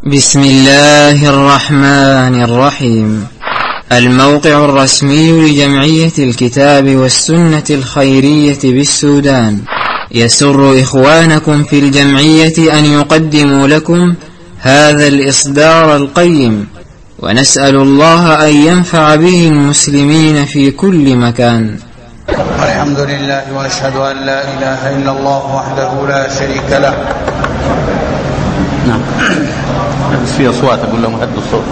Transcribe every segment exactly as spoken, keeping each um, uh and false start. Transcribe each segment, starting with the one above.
بسم الله الرحمن الرحيم. الموقع الرسمي لجمعية الكتاب والسنة الخيرية بالسودان يسر إخوانكم في الجمعية أن يقدموا لكم هذا الإصدار القيم، ونسأل الله أن ينفع به المسلمين في كل مكان. الحمد لله وأشهد أن لا إله إلا الله وحده لا شريك له. نعم بس في أصوات أقول لهم هدوا الصوت.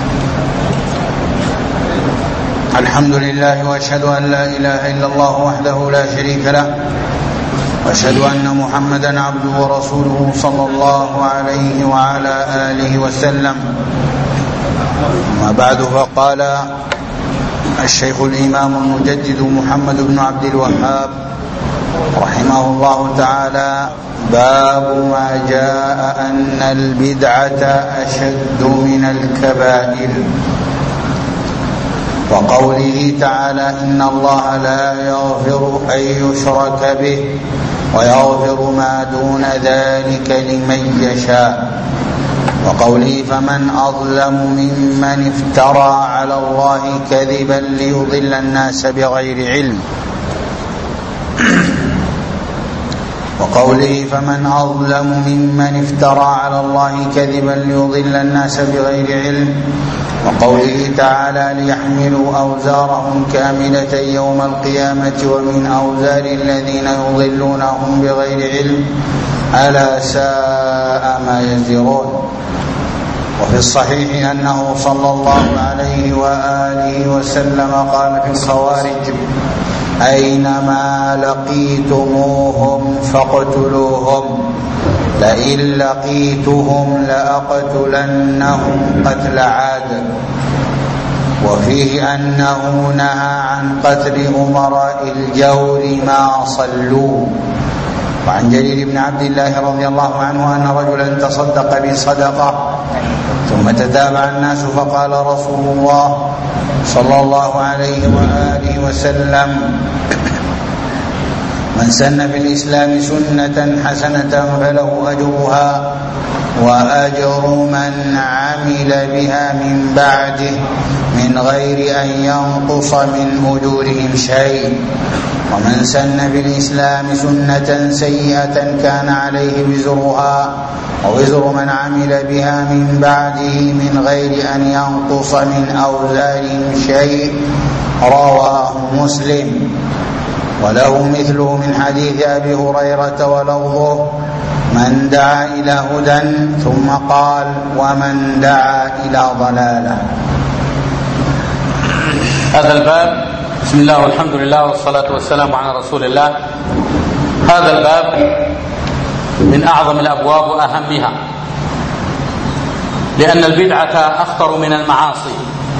الحمد لله وأشهد أن لا إله إلا الله وحده لا شريك له، وأشهد أن محمدا عبده ورسوله صلى الله عليه وعلى آله وسلم. ما بعد، فقال الشيخ الإمام المجدد محمد بن عبد الوهاب رحمه الله تعالى: باب ما جاء أن البدعة أشد من الكبائر، وقوله تعالى: إن الله لا يغفر أن يشرك به ويغفر ما دون ذلك لمن يشاء، وقوله: فمن أظلم ممن افترى على الله كذبا ليضل الناس بغير علم، وقوله: فمن أظلم ممن افترى على الله كذبا ليضل الناس بغير علم، وقوله تعالى: ليحملوا أوزارهم كاملة يوم القيامة ومن أوزار الذين يضلونهم بغير علم ألا ساء ما يزرون. وفي الصحيح أنه صلى الله عليه وآله وسلم قال في الخوارج: أينما لقيتموهم فاقتلوهم، لئن لقيتهم لأقتلنهم قتل عاد. وفيه أنه نهى عن قتل أمراء الجور ما صلوا. وعن جرير بن عبد الله رضي الله عنه أن رجلا تصدق بصدقة ثم تتابع الناس، فقال رسول الله صلى الله عليه وآله وسلم: من سن في الإسلام سنة حسنة فله أجرها وأجر من عمل بها من بعده من غير أن ينقص من أجورهم شيء، ومن سن في الإسلام سنة سيئة كان عليه وزرها ووزر من عمل بها من بعده من غير أن ينقص من أوزارهم شيء. رواه مسلم. وله مثله من حديث أبي هريرة ولفظه: من دعا إلى هدى، ثم قال: ومن دعا إلى ضلالة. هذا الباب. بسم الله والحمد لله والصلاة والسلام على رسول الله. هذا الباب من أعظم الأبواب وأهمها، لأن البدعة أخطر من المعاصي،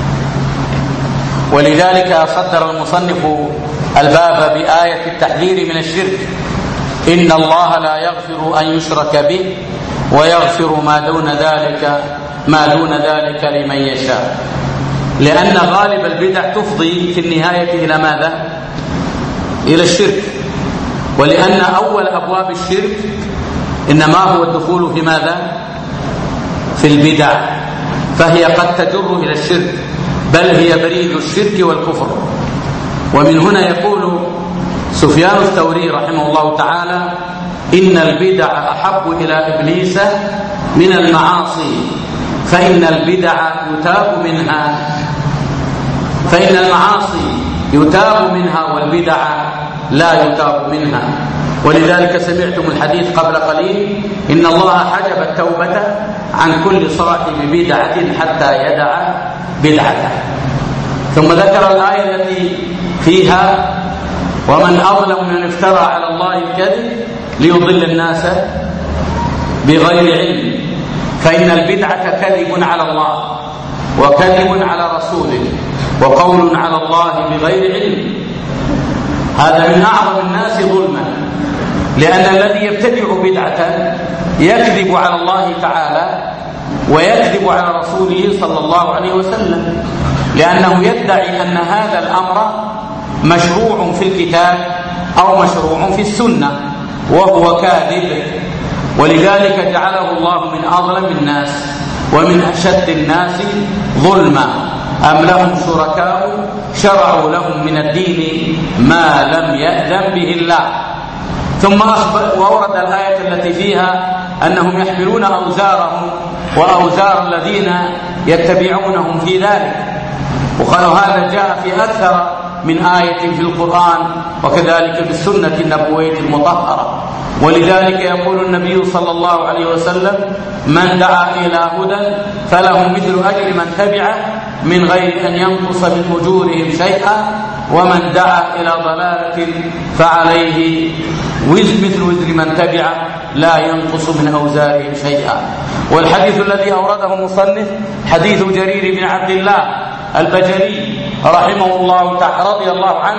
ولذلك صدر المصنف الباب بآية التحذير من الشرك: إن الله لا يغفر أن يشرك به ويغفر ما دون ذلك ما دون ذلك لمن يشاء، لأن غالب البدع تفضي في النهاية إلى ماذا؟ إلى الشرك. ولأن أول أبواب الشرك إنما هو الدخول في ماذا؟ في البدع، فهي قد تجر إلى الشرك، بل هي بريد الشرك والكفر. ومن هنا يقول سفيان الثوري رحمه الله تعالى: إن البدع أحب إلى إبليس من المعاصي، فإن البدع يتاب منها فإن المعاصي يتاب منها والبدع لا يتاب منها. ولذلك سمعتم الحديث قبل قليل: إن الله حجب التوبة عن كل صاحب بدعة حتى يدع بدعته. ثم ذكر الآية التي فيها: ومن أظلم من افترى على الله الكذب ليضل الناس بغير علم، فإن البدعة كذب على الله وكذب على رسوله وقول على الله بغير علم. هذا من أعظم الناس ظلما، لأن الذي يبتدع بدعة يكذب على الله تعالى ويكذب على رسوله صلى الله عليه وسلم، لأنه يدعي أن هذا الأمر مشروع في الكتاب أو مشروع في السنة، وهو كاذب. ولذلك جعله الله من أظلم الناس ومن أشد الناس ظلما أم لهم شركاء شرعوا لهم من الدين ما لم يأذن به الله. ثم أخبر وأورد الآية التي فيها أنهم يحملون أوزارهم وأوزار الذين يتبعونهم في ذلك، وقالوا هذا جاء في أكثر من آية في القرآن وكذلك في السنة النبوية المطهرة. ولذلك يقول النبي صلى الله عليه وسلم: من دعا إلى هدى فله مثل أجر من تبعه من غير أن ينقص من أجورهم شيئا، ومن دعا إلى ضلالة فعليه مثل وزر من تبعه لا ينقص من أوزارهم شيئا. والحديث الذي أورده المصنف حديث جرير بن عبد الله البجلي رحمه الله تعالى رضي الله عنه،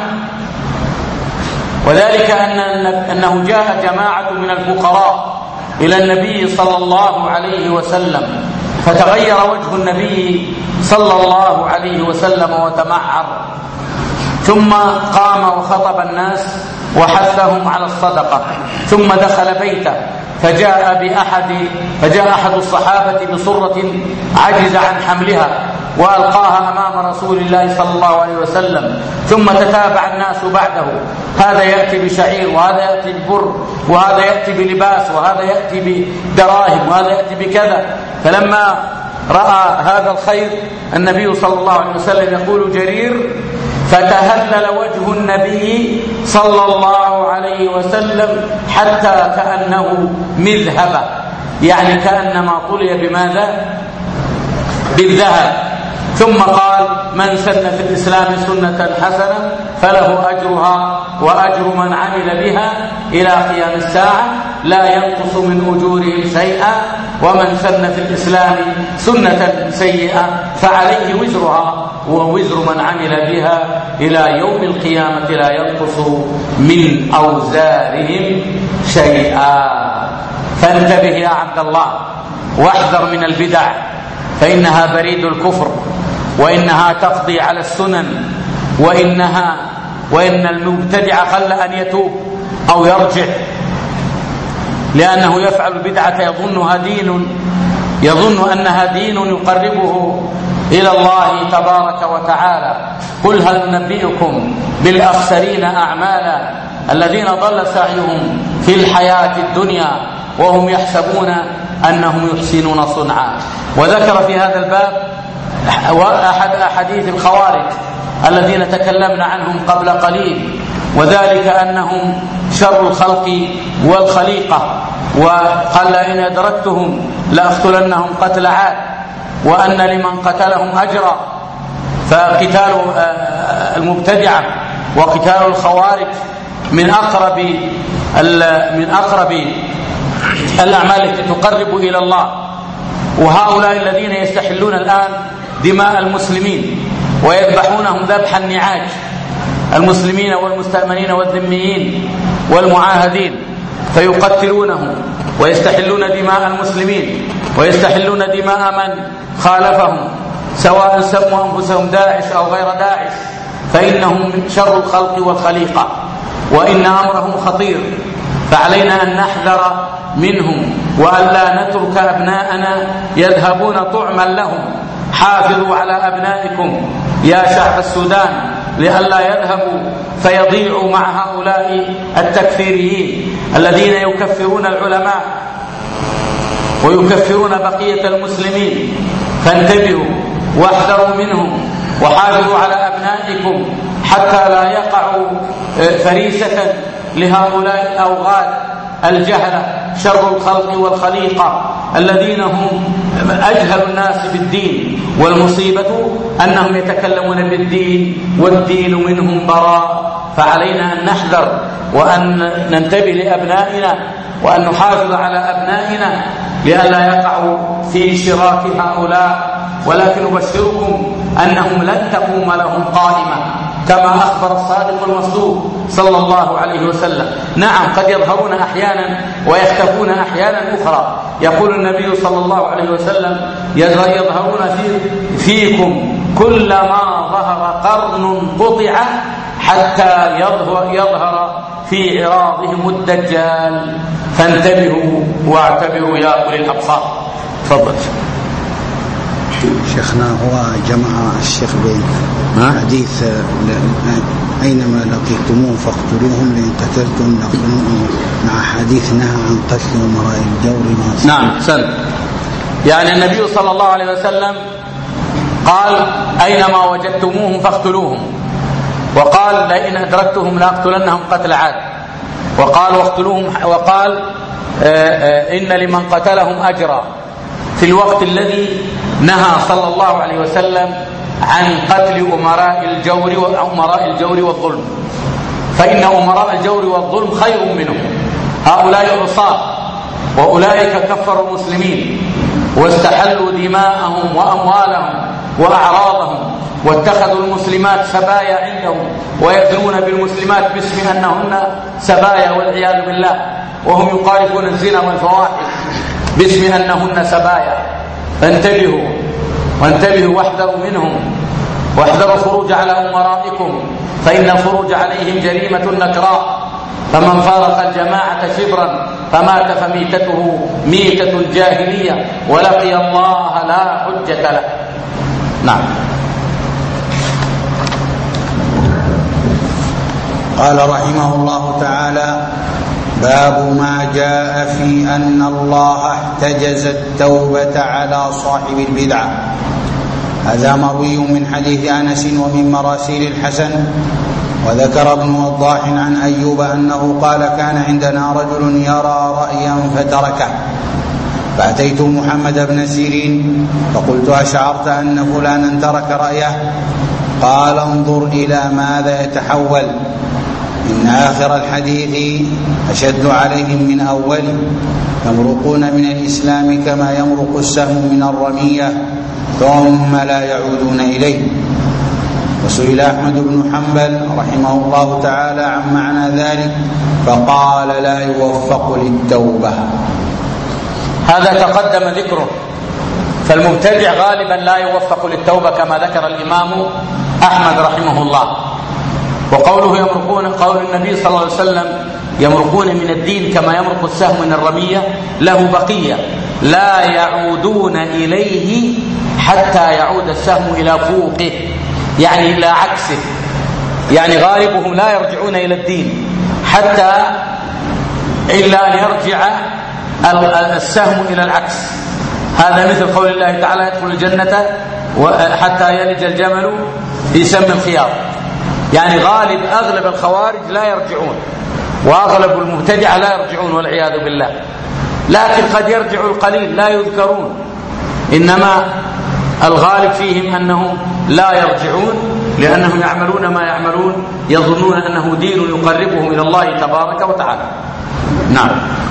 وذلك أن أنه جاء جماعة من الفقراء إلى النبي صلى الله عليه وسلم، فتغير وجه النبي صلى الله عليه وسلم وتمعر، ثم قام وخطب الناس وحثهم على الصدقة، ثم دخل بيته فجاء بأحد فجاء أحد الصحابة بصرة عجز عن حملها وألقاها أمام رسول الله صلى الله عليه وسلم، ثم تتابع الناس بعده، هذا يأتي بشعير وهذا يأتي ببر وهذا يأتي بلباس وهذا يأتي بدراهم وهذا يأتي بكذا. فلما رأى هذا الخير النبي صلى الله عليه وسلم يقول جرير: فتهلل وجه النبي صلى الله عليه وسلم حتى كأنه مذهبة، يعني كأنما طلي بماذا؟ بالذهب. ثم قال: من سن في الإسلام سنة حسنة فله أجرها وأجر من عمل بها إلى قيام الساعة لا ينقص من أجورهم شيئا، ومن سن في الإسلام سنة سيئة فعليه وزرها ووزر من عمل بها إلى يوم القيامة لا ينقص من أوزارهم شيئا. فانتبه يا عبد الله واحذر من البدع، فإنها بريد الكفر، وإنها تقضي على السنن، وإنها وإن المبتدع قل أن يتوب أو يرجع، لأنه يفعل البدعة يظنها دين يظن أنها دين يقربه إلى الله تبارك وتعالى. قل هل ننبئكم بالأخسرين أعمالا الذين ضل سعيهم في الحياة الدنيا وهم يحسبون أنهم يحسنون صنعا. وذكر في هذا الباب أحد أحاديث الخوارج الذين تكلمنا عنهم قبل قليل، وذلك أنهم شر الخلق والخليقة، وقال: إن أدركتهم لأقتلنهم قتل عاد، وأن لمن قتلهم أجرا. فقتال المبتدعة وقتال الخوارج من أقرب من أقرب الأعمال التي تقرب إلى الله. وهؤلاء الذين يستحلون الآن دماء المسلمين ويذبحونهم ذبح النعاج، المسلمين والمستأمنين والذميين والمعاهدين، فيقتلونهم ويستحلون دماء المسلمين ويستحلون دماء من خالفهم، سواء سموا أنفسهم داعش أو غير داعش، فإنهم من شر الخلق والخليقة، وإن أمرهم خطير، فعلينا أن نحذر منهم وألا نترك أبناءنا يذهبون طعما لهم. حافظوا على أبنائكم يا شعب السودان لئلا يذهبوا فيضيعوا مع هؤلاء التكفيريين الذين يكفرون العلماء ويكفرون بقية المسلمين. فانتبهوا واحذروا منهم، وحافظوا على أبنائكم حتى لا يقعوا فريسة لهؤلاء الأوغاد الجهلة شر الخلق والخليقة الذين هم أجهل الناس بالدين، والمصيبة أنهم يتكلمون بالدين والدين منهم براء. فعلينا أن نحذر وأن ننتبه لأبنائنا وأن نحافظ على أبنائنا لئلا يقعوا في شراك هؤلاء. ولكن أبشركم أنهم لن تقوم لهم قائمة كما أخبر الصادق المصدوق صلى الله عليه وسلم. نعم قد يظهرون أحيانا ويختفون أحيانا أخرى. يقول النبي صلى الله عليه وسلم: يظهرون فيكم كلما ظهر قرن قطع حتى يظهر, يظهر في عراضهم الدجال. فانتبهوا واعتبروا يا أولي الأبصار. تفضل. شيخنا هو جمع الشيخ بين حديث أينما لقيتموه فاقتلوهم لئن قتلتم لقتلوهم مع حديث نهى عن قتل أمراء الجور. نعم سلم. يعني النبي صلى الله عليه وسلم قال أينما وجدتموهم فاقتلوهم، وقال لئن أدركتهم لأقتلنهم قتل عاد، وقال واقتلوهم، وقال إن لمن قتلهم أجرا، في الوقت الذي نهى صلى الله عليه وسلم عن قتل أمراء الجور وأمراء الجور والظلم، فإن أمراء الجور والظلم خير منهم. هؤلاء عصاة وأولئك كفروا المسلمين واستحلوا دماءهم وأموالهم وأعراضهم، واتخذوا المسلمات سبايا عندهم ويزنون بالمسلمات باسم أنهن سبايا والعياذ بالله، وهم يقارفون الزنا والفواحش باسم أنهن سبايا. فانتبهوا وانتبهوا واحذروا منهم، واحذروا الخروج على أمرائكم، فإن الخروج عليهم جريمة نكراء، فمن فارق الجماعة شبرا فمات فميتته ميتة الجاهلية ولقي الله لا حجة له. نعم. قال رحمه الله تعالى: باب ما جاء في أن الله احتجز التوبة على صاحب البدعة. هذا مروي من حديث أنس ومن مراسيل الحسن. وذكر ابن وضاح عن أيوب أنه قال: كان عندنا رجل يرى رأيا فتركه، فأتيت محمد بن سيرين فقلت: أشعرت أن فلانا ترك رأيه؟ قال: انظر إلى ماذا يتحول، إن آخر الحديث أشد عليهم من أوله، يمرقون من الإسلام كما يمرق السهم من الرمية ثم لا يعودون إليه. وسئل أحمد بن حنبل رحمه الله تعالى عن معنى ذلك فقال: لا يوفق للتوبة. هذا تقدم ذكره، فالمبتدع غالبا لا يوفق للتوبة كما ذكر الإمام أحمد رحمه الله. وقوله يمرقون، قول النبي صلى الله عليه وسلم يمرقون من الدين كما يمرق السهم من الرمية له بقية، لا يعودون إليه حتى يعود السهم إلى فوقه، يعني إلى عكسه، يعني غالبهم لا يرجعون إلى الدين حتى إلا أن يرجع السهم إلى العكس. هذا مثل قول الله تعالى: يدخل الجنة حتى يلج الجمل في سم الخياط. يعني غالب أغلب الخوارج لا يرجعون، وأغلب المبتدعة لا يرجعون والعياذ بالله، لكن قد يرجع القليل لا يذكرون، إنما الغالب فيهم أنهم لا يرجعون لأنهم يعملون ما يعملون، يظنون أنه دين يقربهم إلى الله تبارك وتعالى. نعم.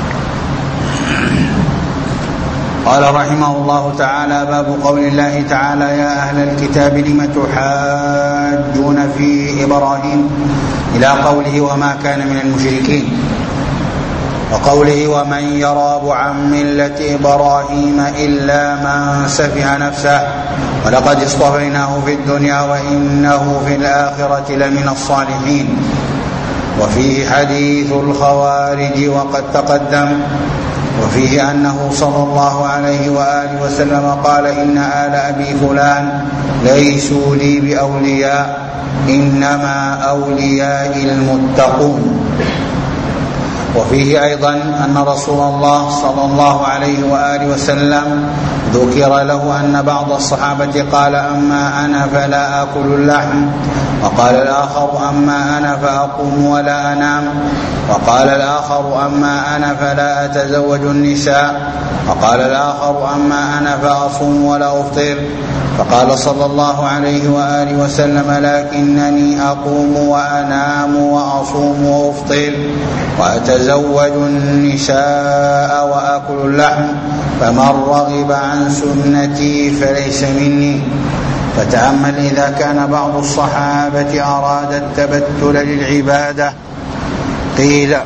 قال رحمه الله تعالى: باب قول الله تعالى: يا أهل الكتاب لم تحاجون في إبراهيم، إلى قوله: وما كان من المشركين، وقوله: ومن يرغب عن ملة إبراهيم إلا من سفه نفسه ولقد اصطفيناه في الدنيا وإنه في الآخرة لمن الصالحين. وفيه حديث الخوارج وقد تقدم. وفيه أنه صلى الله عليه وآله وسلم قال: إن آل أبي فلان ليسوا لي بأولياء، إنما أوليائي المتقون. وفيه أيضا أن رسول الله صلى الله عليه وآله وسلم ذكر له أن بعض الصحابة قال: أما أنا فلا آكل اللحم، وقال الآخر: أما أنا فأقوم ولا أنام، وقال الآخر: أما أنا فلا أتزوج النساء، وقال الآخر: أما أنا فأصوم ولا أفطر. فقال صلى الله عليه وآله وسلم: لكنني أقوم وأنام وأصوم وأفطر وأتزوج النساء وأكل اللحم، فمن رغب عن سنتي فليس مني. فتأمل إذا كان بعض الصحابة أراد التبتل للعبادة قيل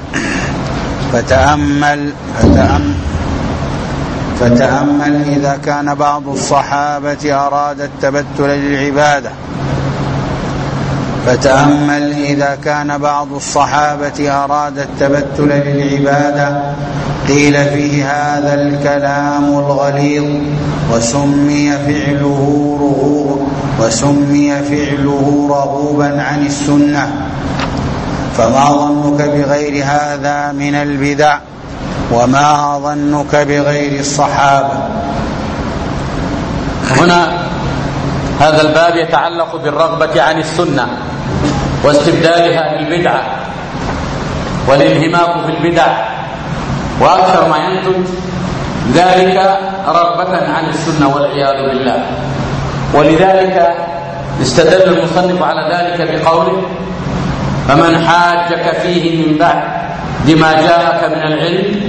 فتأمل فتأمل فتأمل إذا كان بعض الصحابة أراد التبتل للعبادة فتأمل إذا كان بعض الصحابة أراد التبتل للعبادة قيل فيه هذا الكلام الغليظ وسمي فعله رغوب وسمي فعله رغوبا عن السنة. فما ظنك بغير هذا من البدع وما ظنك بغير الصحابة؟ هنا هذا الباب يتعلق بالرغبة عن السنة واستبدالها بالبدعة والانهماك في البدع، وأكثر ما ينتج ذلك رغبة عن السنة والعياذ بالله. ولذلك استدل المصنف على ذلك بقوله: فمن حاجك فيه من بعد ما جاءك من العلم.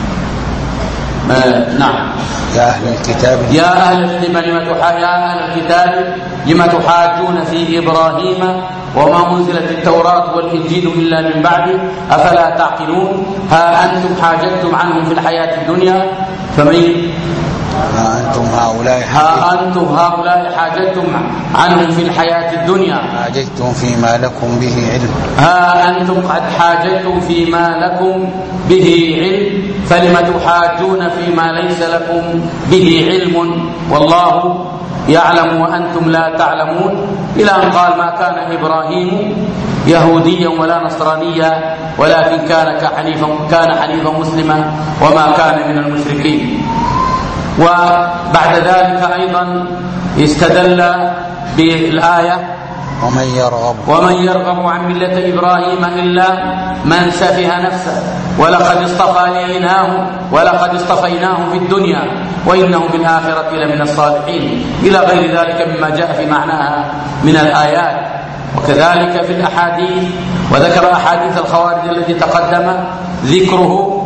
آه نعم. يا أهل الكتاب يا أهل الكتاب لما تحاجون في إبراهيم وما أنزلت التوراة والإنجيل إلا من بعده أفلا تعقلون؟ ها أنتم حاجتم عنهم في الحياة الدنيا فمن ها أنتم هؤلاء ها أنتم هؤلاء حاجتم عنهم في الحياة الدنيا حاجتم فيما لكم به علم ها أنتم قد حاجتم فيما لكم به علم فلم تحاجون فيما ليس لكم به علم والله يعلم وأنتم لا تعلمون، إلى أن قال: ما كان إبراهيم يهوديا ولا نصرانيا ولكن كان حنيفا كان حنيفا مسلما وما كان من المشركين. وبعد ذلك أيضا استدل بالآية: ومن يرغب ومن يرغب عن ملة إبراهيم إلا من سفه نفسه ولقد اصطفيناه ولقد اصطفيناه في الدنيا وإنه في الآخرة لمن الصالحين، إلى غير ذلك مما جاء في معناها من الآيات. وكذلك في الأحاديث، وذكر أحاديث الخوارج التي تقدم ذكره،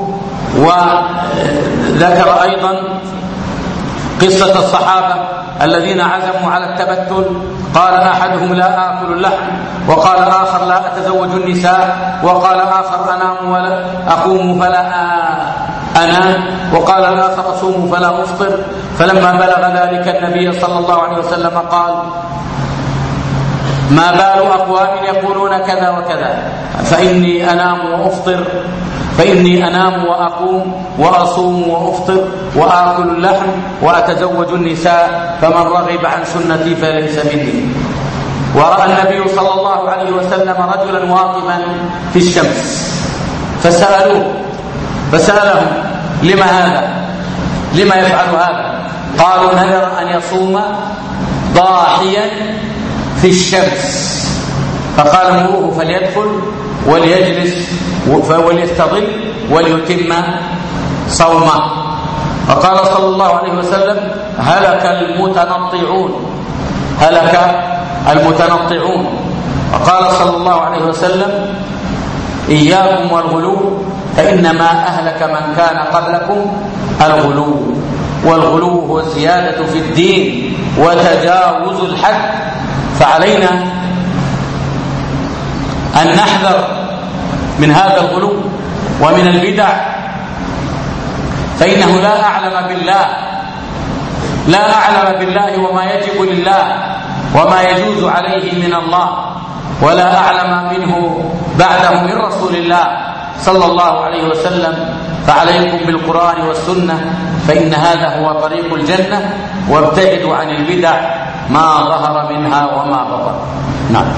وذكر أيضا قصة الصحابة الذين عزموا على التبتل، قال أحدهم: لا آكل اللحم، وقال آخر: لا أتزوج النساء، وقال آخر: أنام ولا أقوم فلا أنام، وقال الآخر: أصوم فلا أفطر. فلما بلغ ذلك النبي صلى الله عليه وسلم قال: ما بال أقوام يقولون كذا وكذا فإني أنام وأفطر فإني أنام وأقوم وأصوم وأفطر وآكل اللحم وأتزوج النساء فمن رغب عن سنتي فليس مني. ورأى النبي صلى الله عليه وسلم رجلا واقفا في الشمس فسألوه فسألهم: لما هذا؟ لما يفعل هذا؟ قالوا: نذر أن يصوم ضاحيا في الشمس. فقال: مروه فليدخل وليجلس وليستظل وليتم صومه. فقال صلى الله عليه وسلم: هلك المتنطعون هلك المتنطعون. وقال صلى الله عليه وسلم: إياكم والغلو فإنما أهلك من كان قبلكم الغلو، والغلو هو الزيادة في الدين وتجاوز الحد. فعلينا أن نحذر من هذا الغلو ومن البدع، فإنه لا أعلم بالله لا أعلم بالله وما يجب لله وما يجوز عليه من الله، ولا أعلم منه بعده من رسول الله صلى الله عليه وسلم. فعليكم بالقرآن والسنة فإن هذا هو طريق الجنة، وابتعدوا عن البدع ما ظهر منها وما بطن. نعم.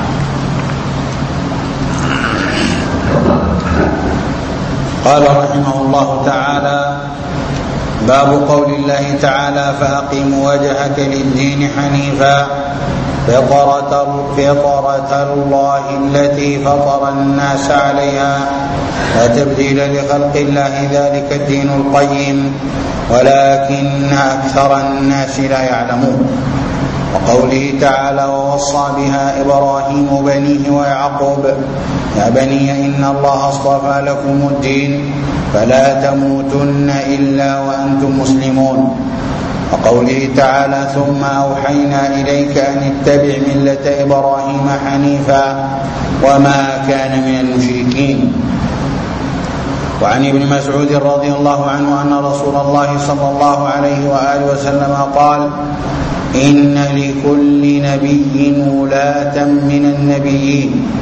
قال رحمه الله تعالى: باب قول الله تعالى: فأقم وجهك للدين حنيفا فطرة فطرة الله التي فطر الناس عليها لا تبديل لخلق الله ذلك الدين القيم ولكن أكثر الناس لا يعلمون. وقوله تعالى: ووصى بها إبراهيم بنيه ويعقوب يا بني إن الله اصطفى لكم الدين فلا تموتن إلا وأنتم مسلمون. وقوله تعالى: ثم أوحينا إليك أن اتبع ملة إبراهيم حنيفا وما كان من المشركين. وعن ابن مسعود رضي الله عنه أن رسول الله صلى الله عليه وآله وسلم قال: إن لكل نبي ولاة من النبيين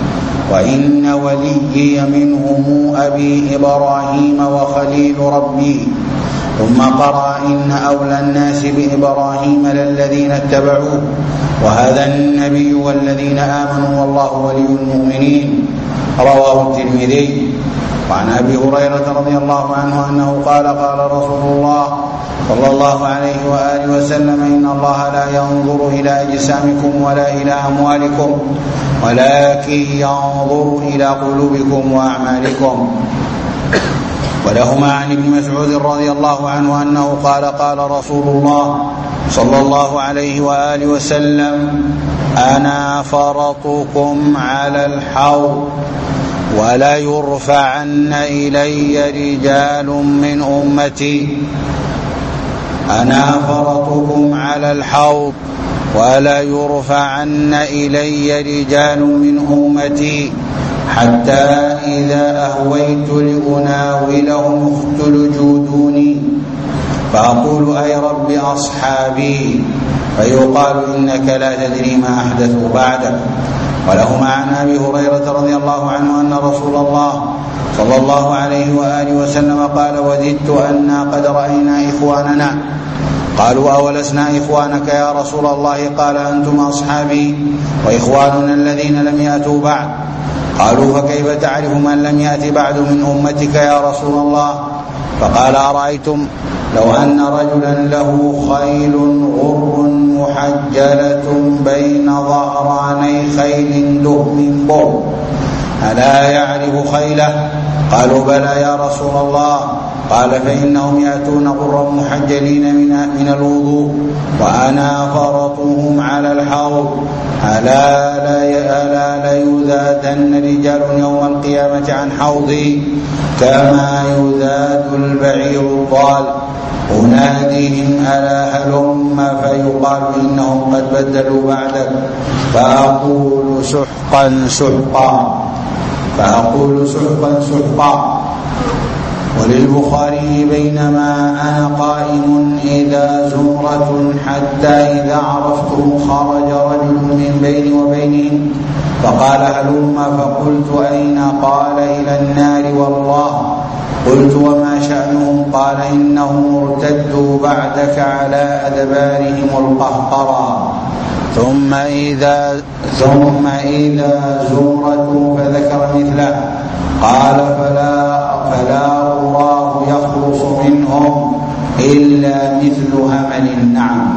وإن وليي منهم أبي إبراهيم وخليل ربي. ثم قرأ إن أولى الناس بإبراهيم للذين اتبعوه وهذا النبي والذين آمنوا والله ولي المؤمنين. رواه الترمذي. وعن أبي هريرة رضي الله عنه أنه قال قال رسول الله صلى الله عليه وآله وسلم إن الله لا ينظر إلى أجسامكم ولا إلى أموالكم ولكن ينظر إلى قلوبكم وأعمالكم. ولهما عن ابن مسعود رضي الله عنه أنه قال قال رسول الله صلى الله عليه وآله وسلم أنا فرطكم على الحوض ولا يرفعن إلي رجال من أمتي أنا فرطكم على الحوض ولا يرفعن إلي رجال من أمتي حتى إذا أهويت لأناولهم اختلجوا دوني فأقول أي رب أصحابي فيقال إنك لا تدري ما أحدثوا بعدك. ولهما عن أبي هريرة رضي الله عنه أن رسول الله صلى الله عليه وآله وسلم قال وددت أنا قد رأينا إخواننا. قالوا أولسنا إخوانك يا رسول الله؟ قال أنتم أصحابي وإخواننا الذين لم يأتوا بعد. قالوا فكيف تعرف من لم يأت بعد من أمتك يا رسول الله؟ فقال أرأيتم لو أن رجلا له خيل غر محجلة بين ظهراني خيل لهم بر ألا يعرف خيله؟ قالوا بلى يا رسول الله. قال فإنهم يأتون غرا محجلين من الوضوء وأنا فرطهم على الحوض ألا ليذادن رجال يوم القيامة عن حوضي كما يذاد البعير الضال أناديهم ألا هلم فيقال إنهم قد بدلوا بعدك فأقول سحقا سحقا فأقول سحقا سحقا. وللبخاري بينما أنا قائم إذا زمرة حتى إذا عرفتم خرج رجل من بيني وبينهم فقال هلم فقلت أين؟ قال إلى النار والله. قلت وما شأنهم؟ قال إنهم ارتدوا بعدك على أدبارهم القهقرى. ثم إذا ثم إذا زمرة فذكر مثله قال فلا فلا الله يخلص منهم إلا مثل همل النعم.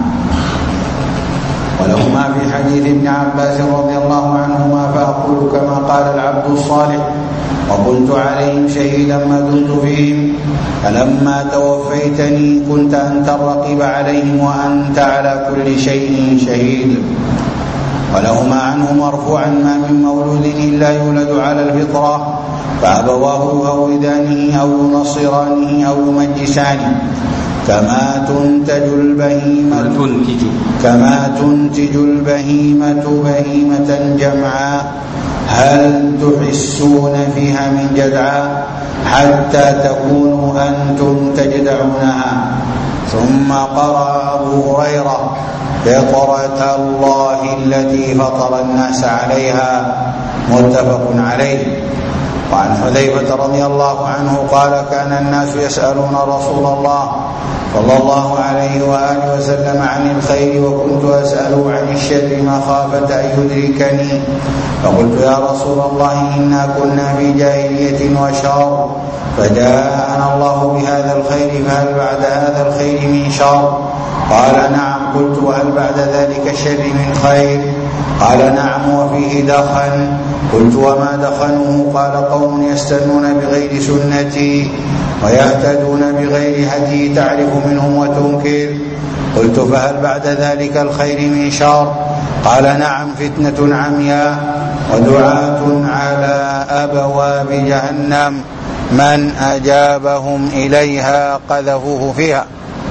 ولهما في حديث ابن عباس رضي الله عنهما فأقول كما قال العبد الصالح وكنت عليهم شهيدا ما دمت فيهم فلما توفيتني كنت أنت الرقيب عليهم وأنت على كل شيء شهيد. ولهما عنه مرفوعا ما من مولود إلا يولد على الفطرة فأبواه يهودانه أو ينصرانه أو يمجسانه كما تنتج البهيمة كما تنتج البهيمة بهيمة جمعاء هل تحسون فيها من جدعاء حتى تكونوا أنتم تجدعونها. ثم قرأ أبو هريرة فطرة الله التي فطر الناس عليها متفق عليه. وعن حذيفة رضي الله عنه قال كان الناس يسألون رسول الله صلى الله عليه وآله وسلم عن الخير وكنت أسأله عن الشر مخافة أن يدركني فقلت يا رسول الله إنا كنا في جاهلية وشر فجاءنا الله بهذا الخير فهل بعد هذا الخير من شر؟ قال نعم. قلت وهل بعد ذلك الشر من خير؟ قال نعم وفيه دخن. قلت وما دخنه؟ قال قوم يستنون بغير سنتي ويهتدون بغير هدي تعرف منهم وتنكر. قلت فهل بعد ذلك الخير من شر؟ قال نعم فتنة عمياء ودعاة على أبواب جهنم من أجابهم إليها قذفوه فيها.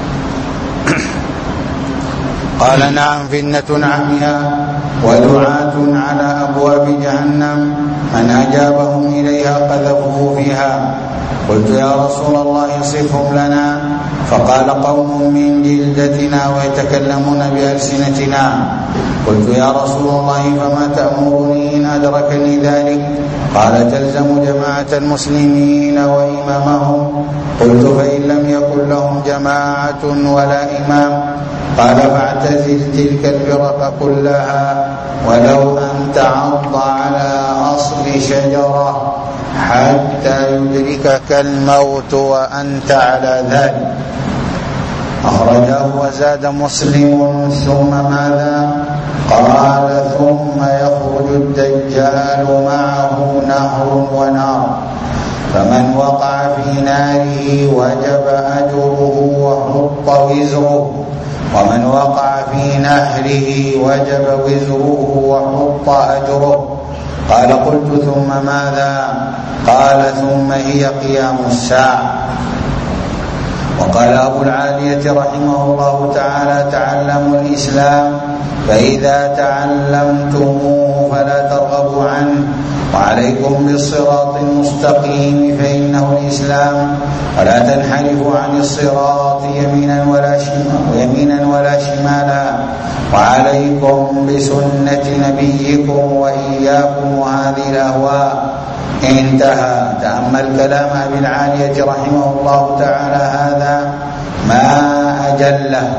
قال نعم فتنة عمياء ودعاة على أبواب جهنم من أجابهم إليها قذفوه فيها. قلت يا رسول الله صفهم لنا، فقال قوم من جلدتنا ويتكلمون بألسنتنا. قلت يا رسول الله فما تأمرني إن أدركني ذلك؟ قال تلزم جماعة المسلمين وإمامهم. قلت فإن لم يكن لهم جماعة ولا إمام؟ قال فاعتزل تلك الفرق كلها ولو أن تعض على أصل شجرة حتى يدركك الموت وأنت على ذلك. أخرجه وزاد مسلم ثم ماذا؟ قال ثم يخرج الدجال معه نهر ونار، فمن وقع في ناره وجب أجره وحط وزره، ومن وقع في نهره وجب وزره وحط أجره. قال قلت ثم ماذا؟ قال ثم هي قيام الساعة. وقال أبو العالية رحمه الله تعالى تعلموا الإسلام فإذا تعلمتموه فلا ترغبوا عنه، وعليكم بالصراط المستقيم فإنه الإسلام، ولا تنحرفوا عن الصراط يمينا ولا شمالا, يمينا ولا شمالا، وعليكم بسنة نبيكم وإياكم وهذه الأهواء. انتهى. تأمل كلام أبي العالية رحمه الله تعالى هذا ما أجله.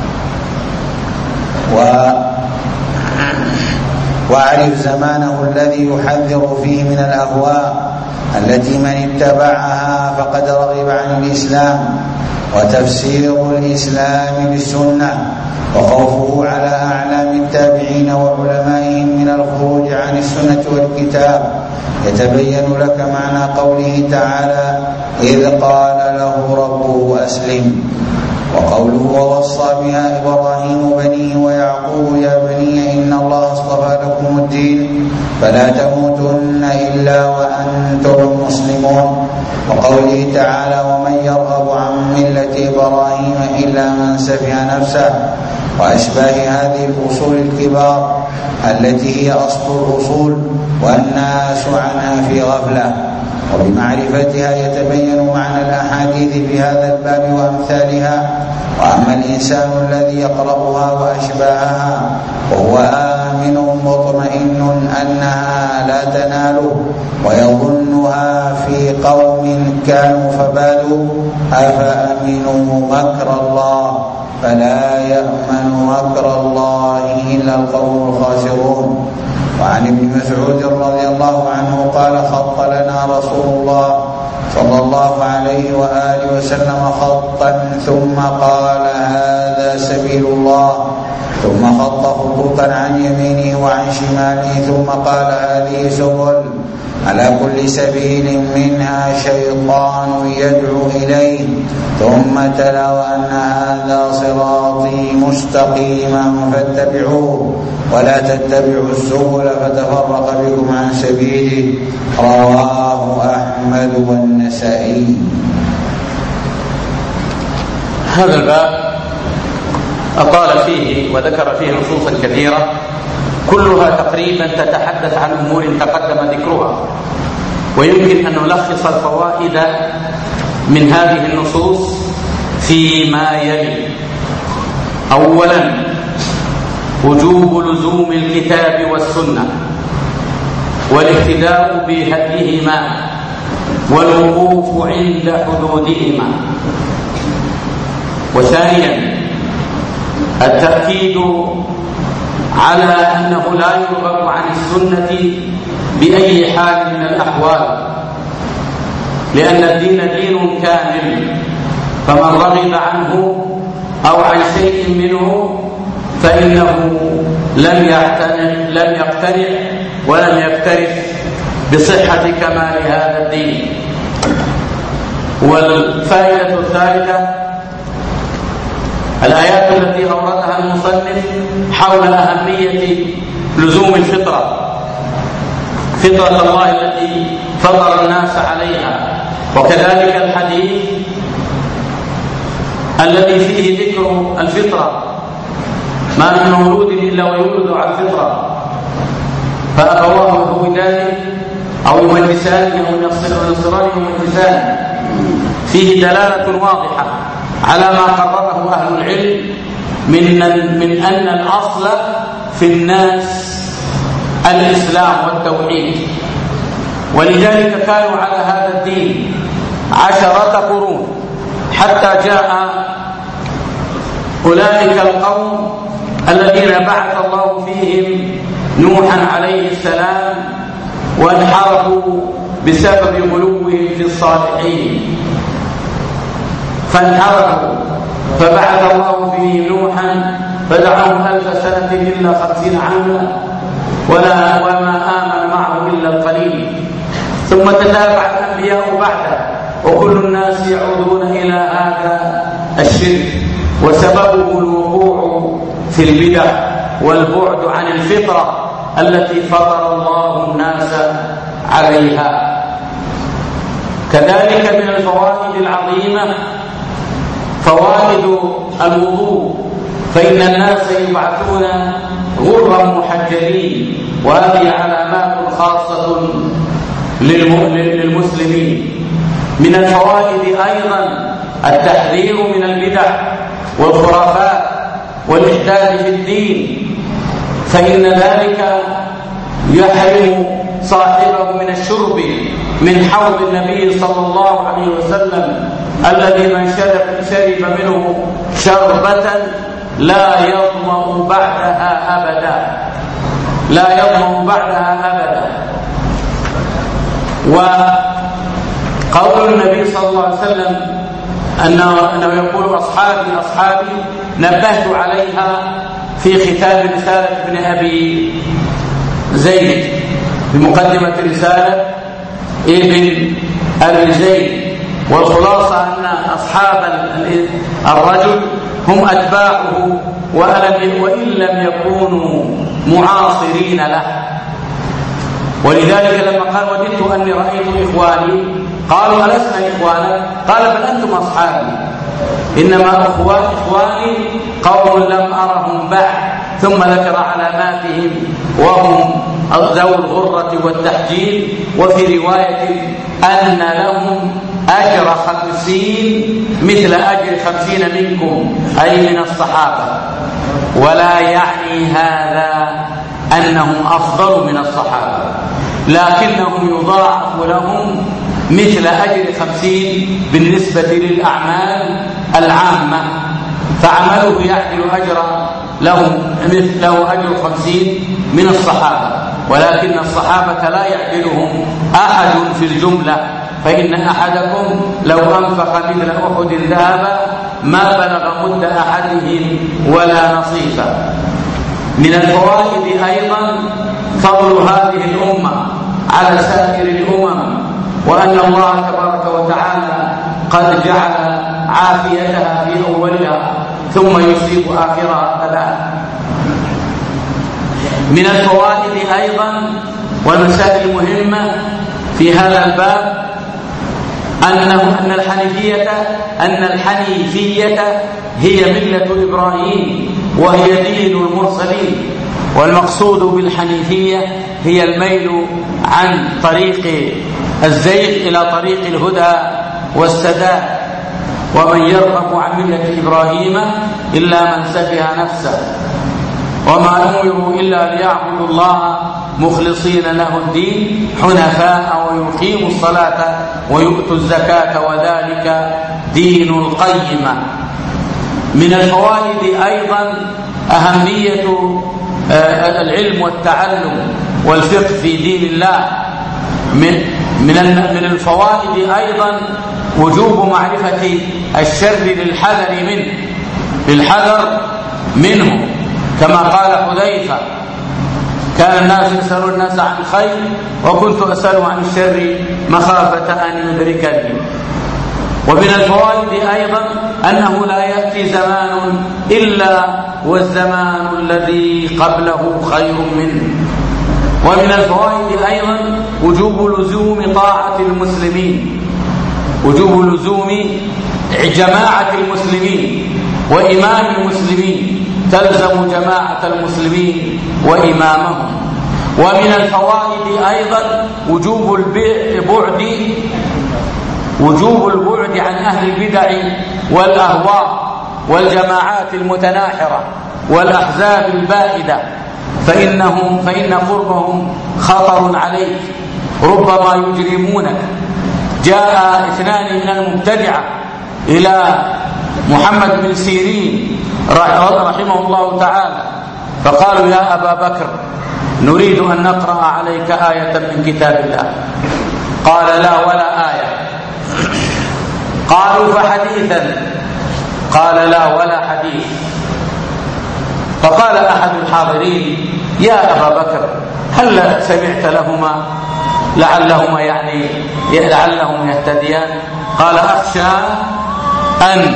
و واعرف زمانه الذي يحذر فيه من الأهواء التي من اتبعها فقد رغب عن الإسلام، وتفسير الإسلام بالسنة، وخوفه على أعلام التابعين وعلمائهم من الخروج عن السنة والكتاب. يتبين لك معنى قوله تعالى إذ قال له ربه أسلم، وقوله ووصى بها إبراهيم بنيه ويعقوب يا بني إن الله اصطفى لكم الدين فلا تموتن إلا وأنتم مسلمون. وقوله تعالى ومن يرغب عن ملة إبراهيم إلا من سفه نفسه، وأشباه هذه الأصول الكبار التي هي أصل الأصول والناس عنها في غفلة. وبمعرفتها يتبين معنى الأحاديث في هذا الباب وأمثالها. وأما الإنسان الذي يقرأها وأشباهها وهو آمن مطمئن أنها لا تناله ويظنها في قوم كانوا فبالوا أفأمنوا مكر الله فلا يأمن مكر الله إلا القوم الخاسرون. وعن ابن مسعود رضي الله عنه قال خط لنا رسول الله صلى الله عليه وآله وسلم خطا ثم قال هذا سبيل الله، ثم خط خطوطا عن يمينه وعن شماله ثم قال هذه سبل على كل سبيل منها شيطان يدعو إليه، ثم تلا وأن هذا صراطي مستقيما فاتبعوه ولا تتبعوا السبل فتفرق بكم عن سبيله. رواه أحمد والنسائي. هذا الباب أطال فيه وذكر فيه نصوصا كثيرة كلها تقريبا تتحدث عن أمور تقدم ذكرها، ويمكن أن نلخص الفوائد من هذه النصوص فيما يلي. أولا وجوب لزوم الكتاب والسنة والاهتداء بهديهما والوقوف عند حدودهما. وثانيا التأكيد على أنه لا يرغب عن السنة بأي حال من الأحوال، لأن الدين دين كامل، فمن رغب عنه أو عن شيء منه فإنه لم يقتنع لم يقتنع ولم يكترث بصحة كمال هذا الدين. والفائدة الثالثة الآيات التي أوردها المصنف حول أهمية لزوم الفطرة، فطرة الله التي فطر الناس عليها، وكذلك الحديث الذي فيه ذكر الفطرة، ما من مولود إلا ويولد على الفطرة، فأبواه يهودانه أو يمجسان أو ينصران يمجسان، فيه دلالة واضحة على ما قرره أهل العلم من من أن الأصل في الناس الإسلام والتوحيد، ولذلك كانوا على هذا الدين عشرة قرون حتى جاء أولئك القوم الذين بعث الله فيهم نوحا عليه السلام وانحرفوا بسبب غلوهم في الصالحين، فانحرفوا فبعث الله فيهم نوحا فدعوهم ألف سنة إلا خمسين عاما ولا وما آمن معه إلا القليل، ثم تتابع الأنبياء بعده وكل الناس يعودون إلى هذا الشرك، وسببه الوقوع في البدع والبعد عن الفطرة التي فطر الله الناس عليها. كذلك من الفوائد العظيمة فوائد الوضوء، فإن الناس يبعثون غرا محجلين، وهذه علامات خاصة للمسلمين. من الفوائد أيضا التحذير من البدع والخرافات والإحداث في الدين، فإن ذلك يحرم صاحبه من الشرب من حوض النبي صلى الله عليه وسلم الذي من شرب, شرب منه شربة لا يظمأ بعدها أبدا لا يظمأ بعدها أبدا. وقول النبي صلى الله عليه وسلم أنه يقول أصحابي أصحابي نبهت عليها في ختام رسالة ابن أبي زيد بمقدمة رسالة ابن أبي زيد، والخلاصة أن أصحاب الرجل هم أتباعه وإن لم يكونوا معاصرين له. ولذلك لما قال وددت أني رأيت إخواني قالوا ألسنا إخوانا؟ قال بل أنتم أصحابي، إنما أخوان إخواني قوم لم أرهم بعد، ثم ذكر علاماتهم وهم ذوي الغرة والتحجيل. وفي رواية أن لهم أجر خمسين مثل أجر خمسين منكم أي من الصحابة، ولا يعني هذا أنهم أفضل من الصحابة، لكنهم يضاعف لهم مثل أجر خمسين بالنسبة للأعمال العامة، فعمله يحمل أجر لهم مثل له أجر خمسين من الصحابة، ولكن الصحابة لا يعدلهم أحد في الجملة، فإن أحدكم لو أنفق مثل أحد ذهبا ما بلغ مد أحدهم ولا نصيفا. من الفوائد أيضا فضل هذه الأمة على سائر الأمم، وأن الله تبارك وتعالى قد جعل عافيتها في أولها ثم يصيب آخرها بلاء. من الفوائد أيضا والمسائل المهمة في هذا الباب أنه أن الحنيفية أن الحنيفية هي ملة إبراهيم وهي دين المرسلين، والمقصود بالحنيفية هي الميل عن طريق الزيغ إلى طريق الهدى والسداد. ومن يرغب عن ملة إبراهيم إلا من سفه نفسه وما أمروا إلا ليعبدوا الله مخلصين له الدين حنفاء ويقيموا الصلاة ويؤتوا الزكاة وذلك دين القيمة. من الفوائد أيضا أهمية العلم والتعلم والفقه في دين الله. من من الفوائد أيضا وجوب معرفة الشر للحذر منه للحذر منه كما قال حذيفة كان الناس يسألون الناس عن الخير وكنت أسأل عن الشر مخافة أن يدركني. ومن الفوائد أيضا أنه لا يأتي زمان إلا والزمان الذي قبله خير منه. ومن الفوائد أيضا وجوب لزوم طاعة المسلمين وجوب لزوم جماعة المسلمين وإمام المسلمين، تلزم جماعة المسلمين وإمامهم. ومن الفوائد أيضا وجوب البعد وجوب البعد عن أهل البدع والأهواء والجماعات المتناحرة والأحزاب البائدة، فإنهم فإن قربهم خطر عليك، ربما يجرمونك. جاء اثنان من المبتدعة إلى محمد بن سيرين رحمه الله تعالى فقالوا: يا أبا بكر، نريد أن نقرأ عليك آية من كتاب الله. قال: لا ولا آية. قالوا: فحديثا؟ قال: لا ولا حديث. فقال أحد الحاضرين: يا أبا بكر، هل سمعت لهما لعلهما يعني لعلهم يهتديان؟ قال: أخشى أن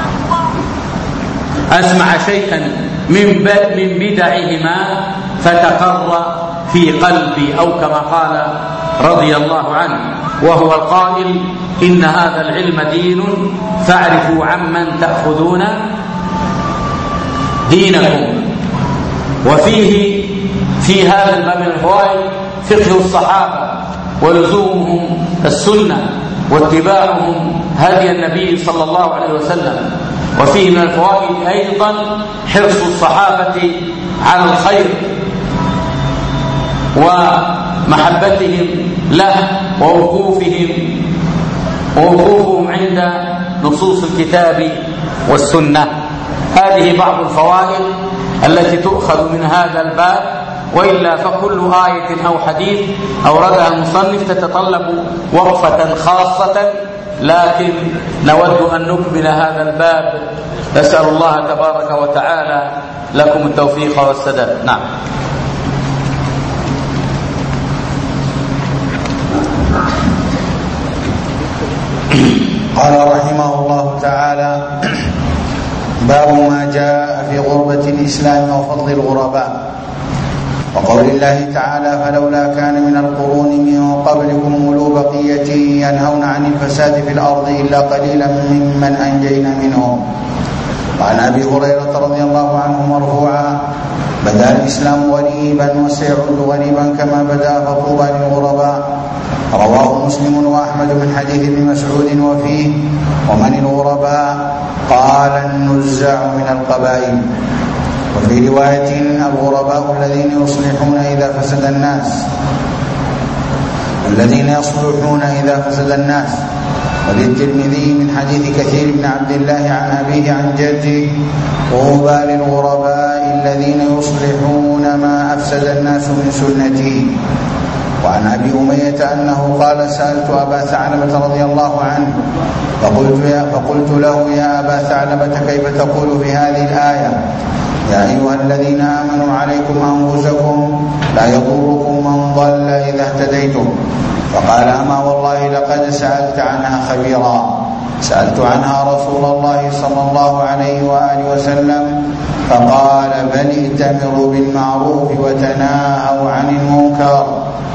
أسمع شيئا من من بدعهما فتقر في قلبي، أو كما قال رضي الله عنه، وهو القائل: إن هذا العلم دين فاعرفوا عمن تأخذون دينكم. وفيه في هذا الباب من الفوائد فقه الصحابة ولزومهم السنة واتباعهم هدي النبي صلى الله عليه وسلم. وفيه من الفوائد أيضا حرص الصحابة على الخير ومحبتهم له ووقوفهم ووقوفهم عند نصوص الكتاب والسنة. هذه بعض الفوائد التي تؤخذ من هذا الباب، وإلا فكل آية أو حديث أوردها المصنف تتطلب وقفة خاصة، لكن نود أن نكمل هذا الباب. نسأل الله تبارك وتعالى لكم التوفيق والسداد. نعم. قال رحمه الله تعالى: باب ما جاء في غربة الإسلام وفضل الغرباء، وقول الله تعالى: فلولا كان من القرون من قبلكم أولو بقية ينهون عن الفساد في الأرض إلا قليلا ممن أنجينا منهم. وعن أبي هريرة رضي الله عنه مرفوعا: بدأ الإسلام غريبا وسيعود غريبا كما بدأ فطوبى للغرباء. رواه مسلم وأحمد من حديث ابن مسعود وفيه: ومن الغرباء؟ قال: النزاع من القبائل. وفي رواية: الغرباء الذين يصلحون إذا فسد الناس الذين يصلحون إذا فسد الناس. وللترمذي من حديث كثير بن عبد الله عن أبيه عن جده: طوبى للغرباء الذين يصلحون ما أفسد الناس من سنتي. وعن أبي أمية أنه قال: سألت أبا ثعلبة رضي الله عنه فقلت, يا فقلت له: يا أبا ثعلبة، كيف تقول في هذه الآية: يا أيها الذين آمنوا عليكم أنفسكم لا يضركم من ضل إذا اهتديتم؟ فقال: أما والله لقد سألت عنها خبيرا. سألت عنها رسول الله صلى الله عليه وآله وسلم فقال: بل ائتمروا بالمعروف وتناهوا عن المنكر،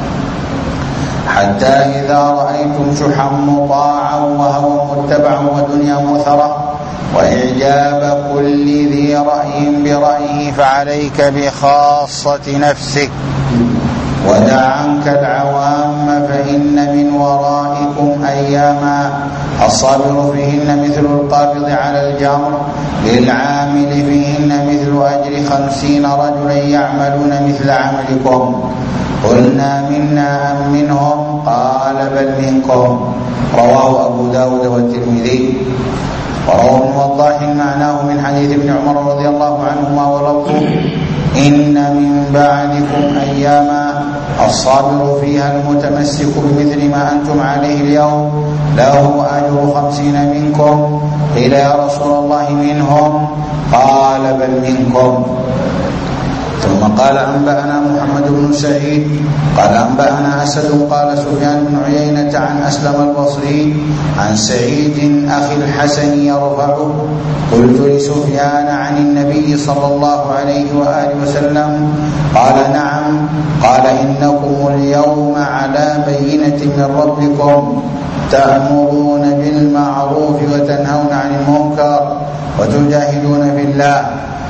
حتى إذا رأيتم شحا مطاعا وهوى متبعا ودنيا مثرة وإعجاب كل ذي رأي برأيه فعليك بخاصة نفسك ودع عنك العوام، فإن من ورائكم أياما الصابر فيهن مثل القابض على الجمر، للعامل فيهن مثل أجر خمسين رجلا يعملون مثل عملكم. قلنا: منا أم منهم؟ قال: بل منكم. رواه أبو داود والترمذي. وروى ابن وضاح معناه من حديث ابن عمر رضي الله عنهما ولفظه: إن من بعدكم أياما الصابر فيها المتمسك بمثل ما أنتم عليه اليوم له أجر خمسين منكم. قيل: يا رسول الله منهم؟ قال: بل منكم. ثم قال: أنبأنا محمد بن سعيد قال: أنبأنا أسد قال: سفيان بن عيينة عن أسلم البصري عن سعيد أخي الحسن يرفعه. قلت لسفيان: عن النبي صلى الله عليه وآله وسلم؟ قال: نعم. قال: إنكم اليوم على بينة من ربكم، تأمرون بالمعروف وتنهون عن المنكر وتجاهدون في الله،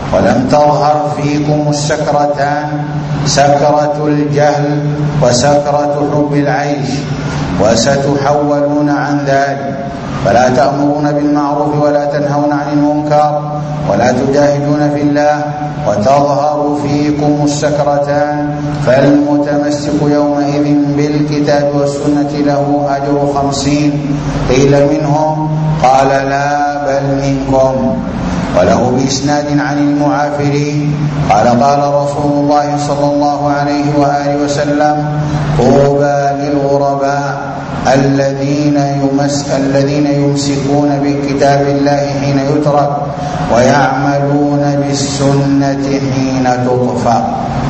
ولم تظهر فيكم السكرتان سكرة الجهل وسكرة حب العيش، وستحولون عن ذلك، فلا تأمرون بالمعروف ولا تنهون عن المنكر ولا تجاهدون في الله وتظهر فيكم السكرتان، فالمتمسك يومئذ بالكتاب والسنة له أجر خمسين. قيل منهم قال لا بل منكم. وله بإسناد عن المعافري قال قال رسول الله صلى الله عليه وآله وسلم طوبى للغرباء الذين يمس الذين يمسكون بكتاب الله حين يترك ويعملون بالسنة حين تطفى.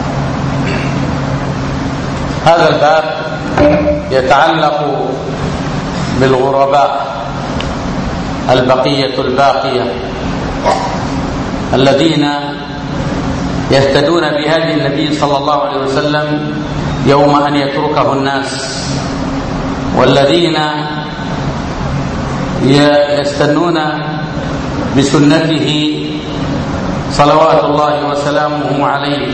هذا الباب يتعلق بالغرباء البقية الباقية الذين يهتدون بهدي النبي صلى الله عليه وسلم يوم أن يتركه الناس، والذين يستنون بسنته صلوات الله وسلامه عليه،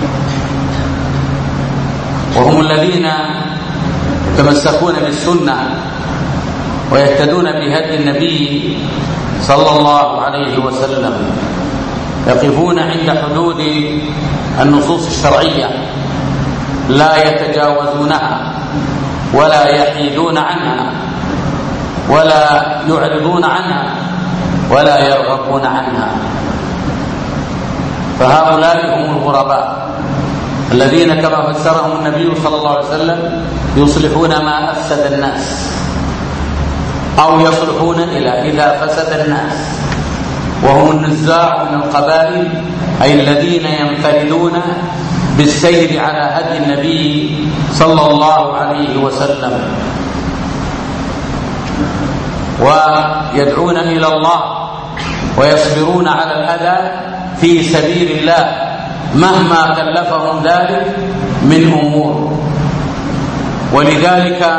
وهم الذين يتمسكون بالسنة ويهتدون بهدي النبي صلى الله عليه وسلم، يقفون عند حدود النصوص الشرعية لا يتجاوزونها ولا يحيدون عنها ولا يعرضون عنها ولا يرغبون عنها. فهؤلاء هم الغرباء الذين كما فسرهم النبي صلى الله عليه وسلم يصلحون ما أفسد الناس أو يصلحون إلى إذا فسد الناس، وهم النزاع من القبائل أي الذين ينفردون بالسير على هدي النبي صلى الله عليه وسلم ويدعون إلى الله ويصبرون على الأذى في سبيل الله مهما كلفهم ذلك من أمور. ولذلك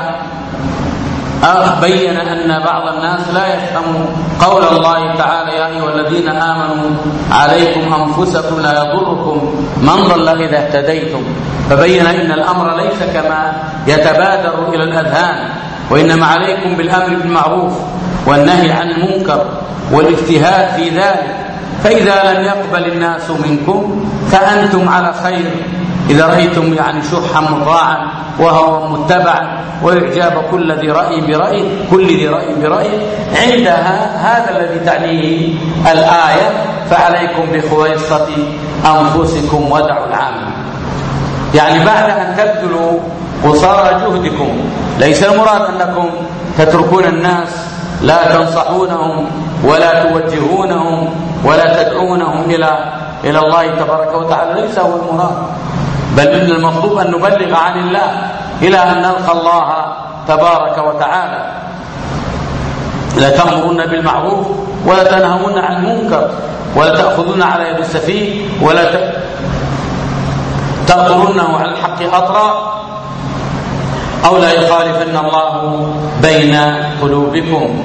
بين أن بعض الناس لا يفهم قول الله تعالى يا أيها الذين آمنوا عليكم أنفسكم لا يضركم من ضل إذا اهتديتم، فبين أن الأمر ليس كما يتبادر إلى الأذهان، وإنما عليكم بالأمر بالمعروف والنهي عن المنكر والاجتهاد في ذلك، فإذا لم يقبل الناس منكم فأنتم على خير. إذا رأيتم يعني شحا مطاعا وهوى متبعا وإعجاب كل ذي رأي برأي كل ذي رأي برأي، عندها هذا الذي تعنيه الآية فعليكم بخويصة أنفسكم ودعوا العامة. يعني بعد أن تبذلوا قصارى جهدكم، ليس المراد أنكم تتركون الناس لا تنصحونهم ولا توجهونهم ولا تدعونهم إلى إلى الله تبارك وتعالى، ليس هو المراد، بل إن المطلوب أن نبلغ عن الله إلى أن نلقى الله تبارك وتعالى. لا تأمرون بالمعروف ولا تنهون عن المنكر ولا تأخذون على يد السفيه ولا تأمرونه على الحق أطرا أو لا يخالفن الله بين قلوبكم.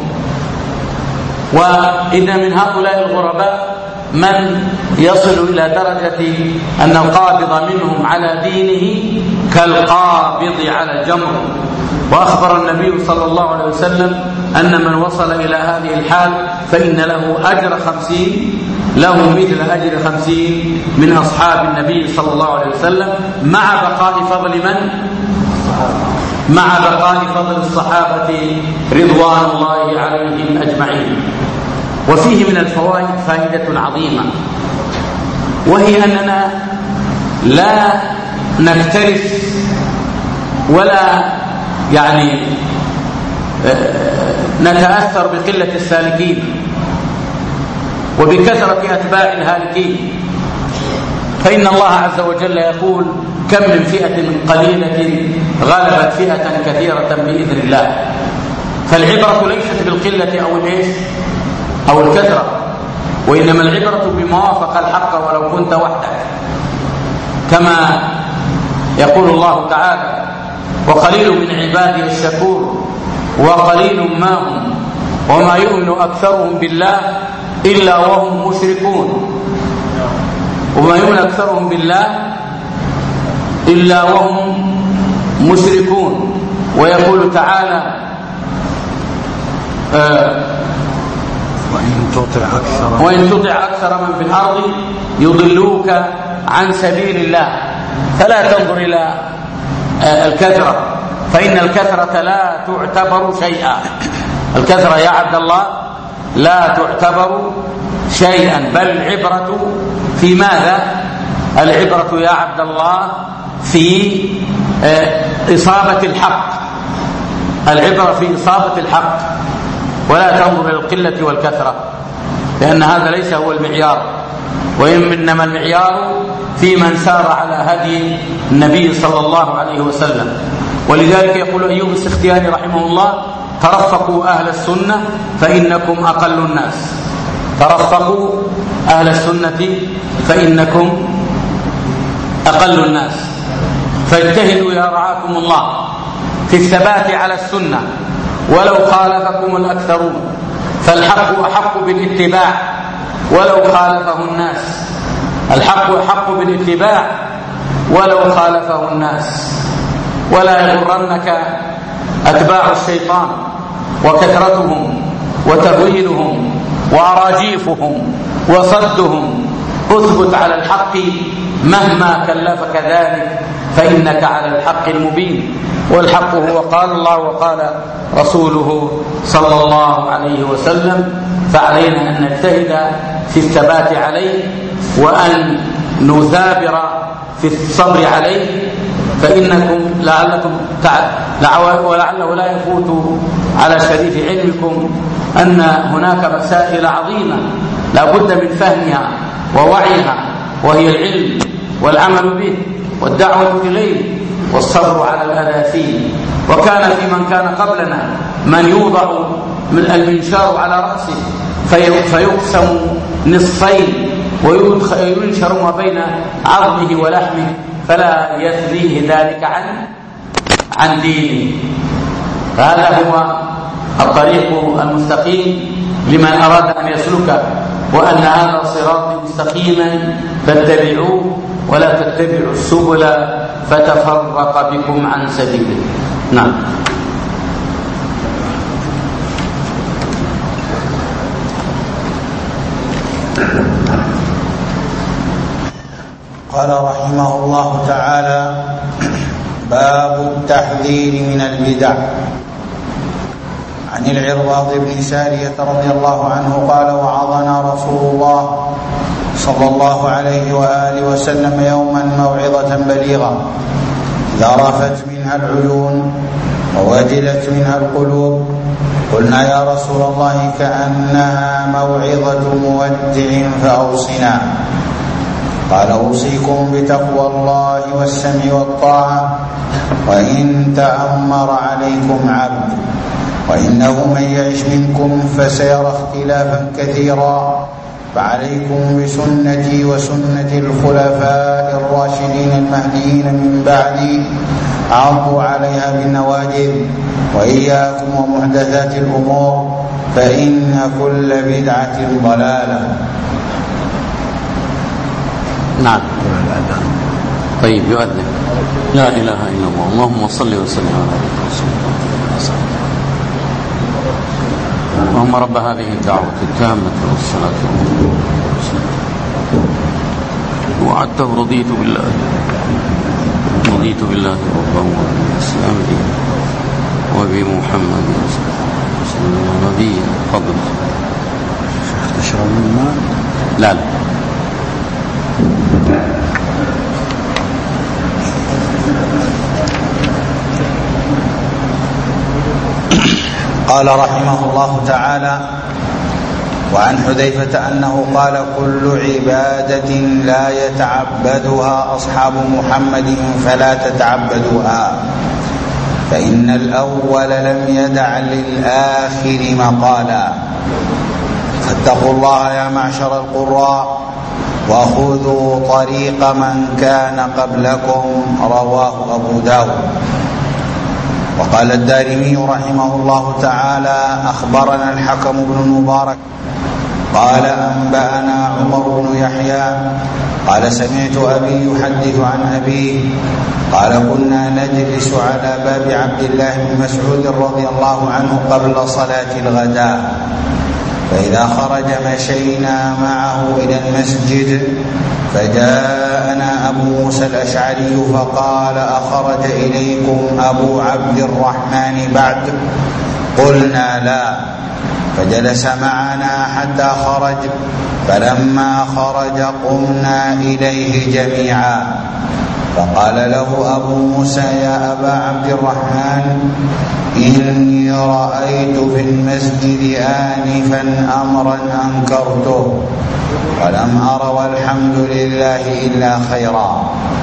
وإن من هؤلاء الغرباء من يصل إلى درجة أن القابض منهم على دينه كالقابض على الجمر. وأخبر النبي صلى الله عليه وسلم أن من وصل إلى هذه الحال فإن له أجر خمسين له مثل أجر خمسين من أصحاب النبي صلى الله عليه وسلم، مع بقاء فضل من؟ مع بقاء فضل الصحابة رضوان الله عليهم أجمعين. وفيه من الفوائد فائدة عظيمة، وهي أننا لا نكترث ولا يعني نتأثر بقلة السالكين وبكثرة أتباع الهالكين، فإن الله عز وجل يقول كم من فئة قليلة غلبت فئة كثيرة بإذن الله. فالعبرة ليست بالقلة أو الإيش أو الكثرة، وإنما العبرة بموافق الحق ولو كنت وحدك، كما يقول الله تعالى وقليل من عبادي الشكور وقليل ما هم وما يؤمن أكثرهم بالله إلا وهم مشركون. وما يؤمن أكثرهم بالله إلا وهم مشركون. ويقول تعالى آه وإن تطع أكثر وإن تطع أكثر من في الأرض يضلوك عن سبيل الله. فلا تنظر إلى آه الكثرة، فإن الكثرة لا تعتبر شيئا. الكثرة يا عبد الله لا تعتبر شيئا، بل العبرة في ماذا؟ العبرة يا عبد الله في إصابة الحق. العبرة في إصابة الحق، ولا تنظر إلى القلة والكثرة، لأن هذا ليس هو المعيار، وإنما المعيار في من سار على هدي النبي صلى الله عليه وسلم. ولذلك يقول أيوب السختياني رحمه الله: ترفقوا أهل السنة فإنكم أقل الناس. ترفقوا أهل السنة فإنكم أقل الناس. فاجتهدوا يا رعاكم الله في الثبات على السنة ولو خالفكم الأكثرون، فالحق أحق بالاتباع ولو خالفه الناس. الحق أحق بالاتباع ولو خالفه الناس. ولا يغرنك أتباع الشيطان وكثرتهم وتغويلهم وأراجيفهم وصدهم. اثبت على الحق مهما كلفك ذلك، فإنك على الحق المبين. والحق هو قال الله وقال رسوله صلى الله عليه وسلم. فعلينا أن نجتهد في الثبات عليه وأن نثابر في الصبر عليه، فإنكم لعلكم ولعله لا يفوت على شريف علمكم أن هناك مسائل عظيمة لا بد من فهمها ووعيها، وهي العلم والعمل به والدعوة إليه والصبر على الأذى فيه. وكان في من كان قبلنا من يوضع من المنشار على رأسه فيقسم نصفين وينشر ما بين عظمه ولحمه فلا يثريه ذلك عن عن دينه. هذا هو الطريق المستقيم لمن أراد أن يسلكه، وأن هذا صراطي مستقيما فاتبعوه ولا تتبعوا السبل فتفرق بكم عن سبيله. نعم. قال رحمه الله تعالى: باب التحذير من البدع. عن العرباض بن سارية رضي الله عنه قال: وعظنا رسول الله صلى الله عليه وآله وسلم يوما موعظة بليغة ذرفت منها العيون ووجلت منها القلوب. قلنا: يا رسول الله كأنها موعظة مودع فأوصنا. قال: أوصيكم بتقوى الله والسمع والطاعة وإن تأمر عليكم عبد، وإنه من يعش منكم فسيرى اختلافا كثيرا، فعليكم بسنتي وسنة الخلفاء الراشدين المهديين من بعدي، عضوا عليها بالنواجذ، وإياكم ومحدثات الأمور فإن كل بدعة ضلالة. نعم. طيب يؤذن. لا إله إلا الله. اللهم صل وسلم على رسول الله. اللهم رب هذه الدعوة التامة والصلاة والسلام وعدته رضيت بالله رضيت بالله ربا وبالإسلام دينا وبمحمد صلى الله عليه وسلم نبيا. فضل. تشرب من الماء؟ لا لا. قال رحمه الله تعالى: وعن حذيفة أنه قال: كل عبادة لا يتعبدها أصحاب محمد فلا تتعبدوها، فإن الأول لم يدع للآخر مقالا. فاتقوا الله يا معشر القراء وخذوا طريق من كان قبلكم. رواه أبو داود. وقال الدارمي رحمه الله تعالى: أخبرنا الحكم بن المبارك قال أنبأنا عمر بن يحيى قال سمعت أبي يحدث عن أبيه قال كنا نجلس على باب عبد الله بن مسعود رضي الله عنه قبل صلاة الغداء، فإذا خرج مشينا معه إلى المسجد، فجاءنا أبو موسى الأشعري فقال أخرج إليكم أبو عبد الرحمن بعد؟ قلنا لا، فجلس معنا حتى خرج، فلما خرج قمنا إليه جميعا، فقال له أبو موسى يا أبا عبد الرحمن إني رأيت في المسجد آنفا أمرا أنكرته ولم أر والحمد لله إلا خيرا.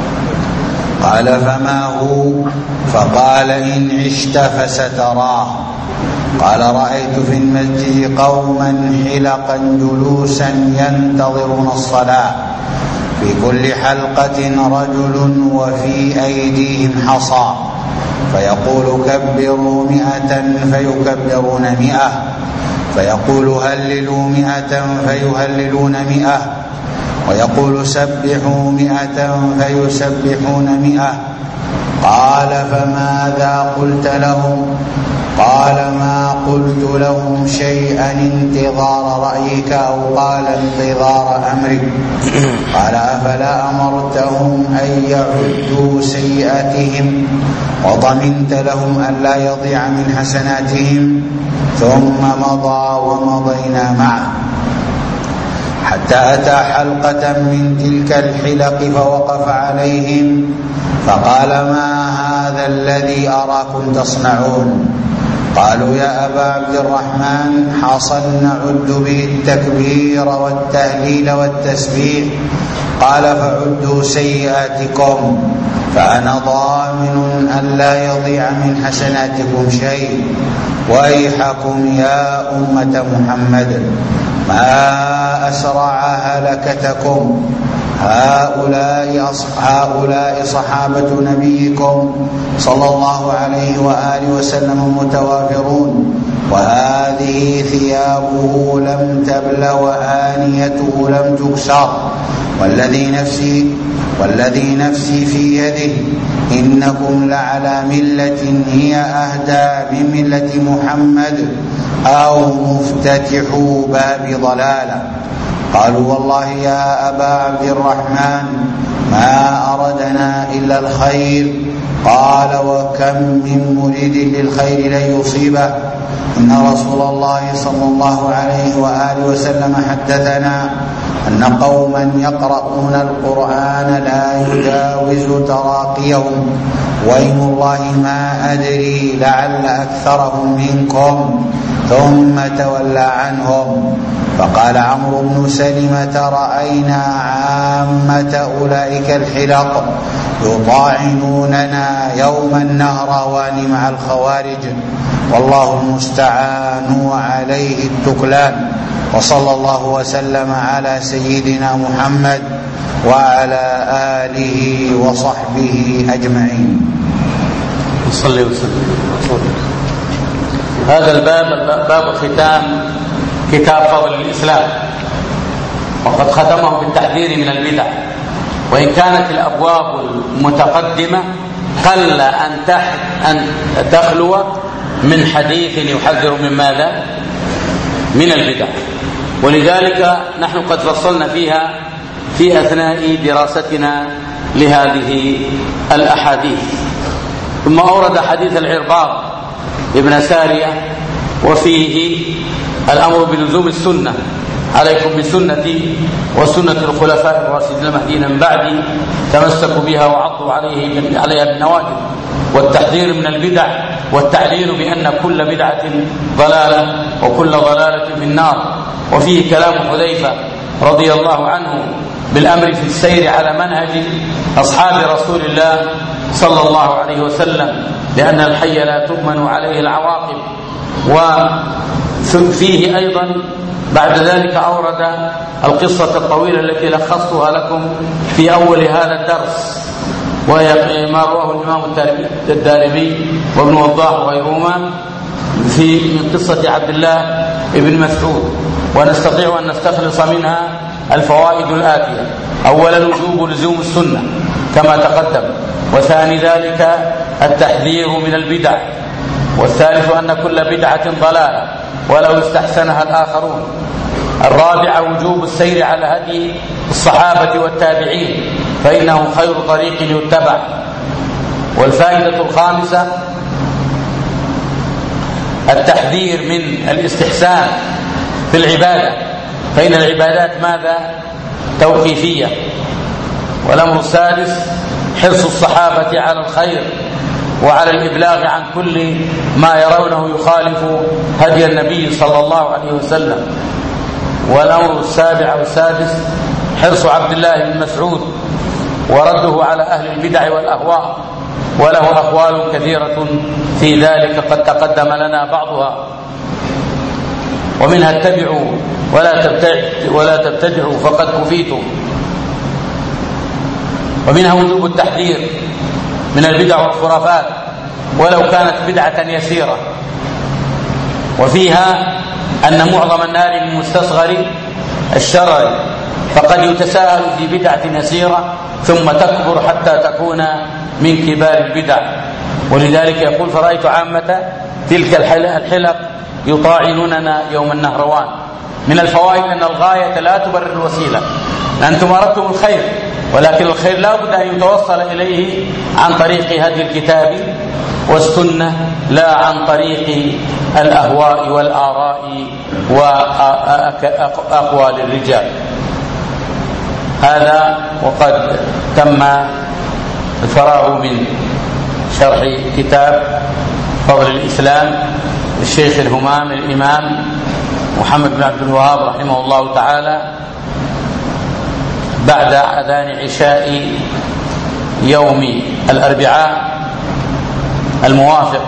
قال فما هو؟ فقال إن عشت فستراه. قال رأيت في المسجد قوما حلقا جلوسا ينتظرون الصلاة، في كل حلقة رجل وفي أيديهم حصى، فيقول كبروا مئة فيكبرون مئة، فيقول هللوا مئة فيهللون مئة، ويقول سبحوا مئة فيسبحون مئة. قال فماذا قلت لهم؟ قال ما قلت لهم شيئا انتظار رأيك أو قال انتظار أمرك. قال أفلا أمرتهم أن يعدوا سيئاتهم وضمنت لهم أن لا يضيع من حسناتهم؟ ثم مضى ومضينا معه حتى أتى حلقة من تلك الحلق فوقف عليهم فقال ما هذا الذي أراكم تصنعون؟ قالوا يا أبا عبد الرحمن حصى نعد به التكبير والتهليل والتسبيح. قال فعدوا سيئاتكم فأنا ضامن أن لا يضيع من حسناتكم شيء. ويحكم يا أمة محمد ما أسرع هلكتكم، هؤلاء هؤلاء صحابة نبيكم صلى الله عليه وآله وسلم متوافرون، وهذه ثيابه لم تبل وآنيته لم تكسر، والذي نفسي والذي نفسي في يده إنكم لعلى ملة هي أهدى من ملة محمد أو مفتتح باب ضلالة. قالوا والله يا أبا عبد الرحمن ما أردنا إلا الخير. قال وكم من مريد للخير لن يصيبه. إن رسول الله صلى الله عليه وآله وسلم حدثنا أن قوما يقرؤون القرآن لا يجاوز تراقيهم، وإن الله ما أدري لعل أكثرهم منكم، ثم تولى عنهم. فقال عمرو بن سلمة رأينا عامة أولئك الحلق يطاعنوننا يوم النهروان مع الخوارج، والله المستعان عليه التكلان. وصلى الله وسلم على سيدنا محمد وعلى آله وصحبه أجمعين. صلى وسلم. هذا الباب باب ختام كتاب فضل الإسلام، وقد ختمه بالتحذير من البدع، وإن كانت الأبواب المتقدمة قل أن أن تخلو من حديث يحذر من ماذا؟ من البدع، ولذلك نحن قد فصلنا فيها في أثناء دراستنا لهذه الأحاديث. ثم أورد حديث العرباض ابن سارية وفيه الأمر بلزوم السنة، عليكم بسنتي وسنة الخلفاء الراشدين المهديين من بعدي تمسكوا بها وعضوا عليه عليها بالنواجذ، والتحذير من البدع والتعليل بأن كل بدعة ضلالة وكل ضلالة في النار. وفيه كلام حذيفة رضي الله عنه بالأمر في السير على منهج أصحاب رسول الله صلى الله عليه وسلم، لأن الحي لا تؤمن عليه العواقب. وفيه أيضا بعد ذلك أورد القصة الطويلة التي لخصتها لكم في أول هذا الدرس، وهي ما رواه الإمام الدارمي وابن وضاح وغيرهما في من قصة عبد الله بن مسعود ونستطيع أن نستخلص منها الفوائد الآتية: أولا وجوب لزوم السنة كما تقدم، وثاني ذلك التحذير من البدع، والثالث أن كل بدعة ضلالة ولو استحسنها الآخرون، الرابع وجوب السير على هدي الصحابة والتابعين فإنه خير طريق يتبع، والفائدة الخامسة التحذير من الاستحسان في العبادة، فإن العبادات ماذا؟ توقيفية. والأمر السادس حرص الصحابة على الخير وعلى الإبلاغ عن كل ما يرونه يخالف هدي النبي صلى الله عليه وسلم. والأمر السابع والسادس حرص عبد الله بن مسعود ورده على أهل البدع والأهواء، وله أقوال كثيرة في ذلك قد تقدم لنا بعضها، ومنها اتبعوا ولا تبتدعوا ولا تبتدعوا فقد كفيتم، ومنها وجوب التحذير من البدع والخرافات ولو كانت بدعة يسيرة، وفيها أن معظم النار من مستصغر الشرر، فقد يتساهل في بدعة يسيرة ثم تكبر حتى تكون من كبار البدع. ولذلك يقول: فرأيت عامة تلك الحلق يطاعنوننا يوم النهروان. من الفوائد أن الغاية لا تبرر الوسيلة، أنتم أردتم الخير، ولكن الخير لا بد أن يتوصل إليه عن طريق هدي الكتاب والسنة، لا عن طريق الأهواء والآراء وأقوال الرجال. هذا وقد تم الفراغ من شرح كتاب فضل الإسلام للشيخ الهمام الإمام محمد بن عبد الوهاب رحمه الله تعالى بعد أذان عشاء يوم الأربعاء الموافق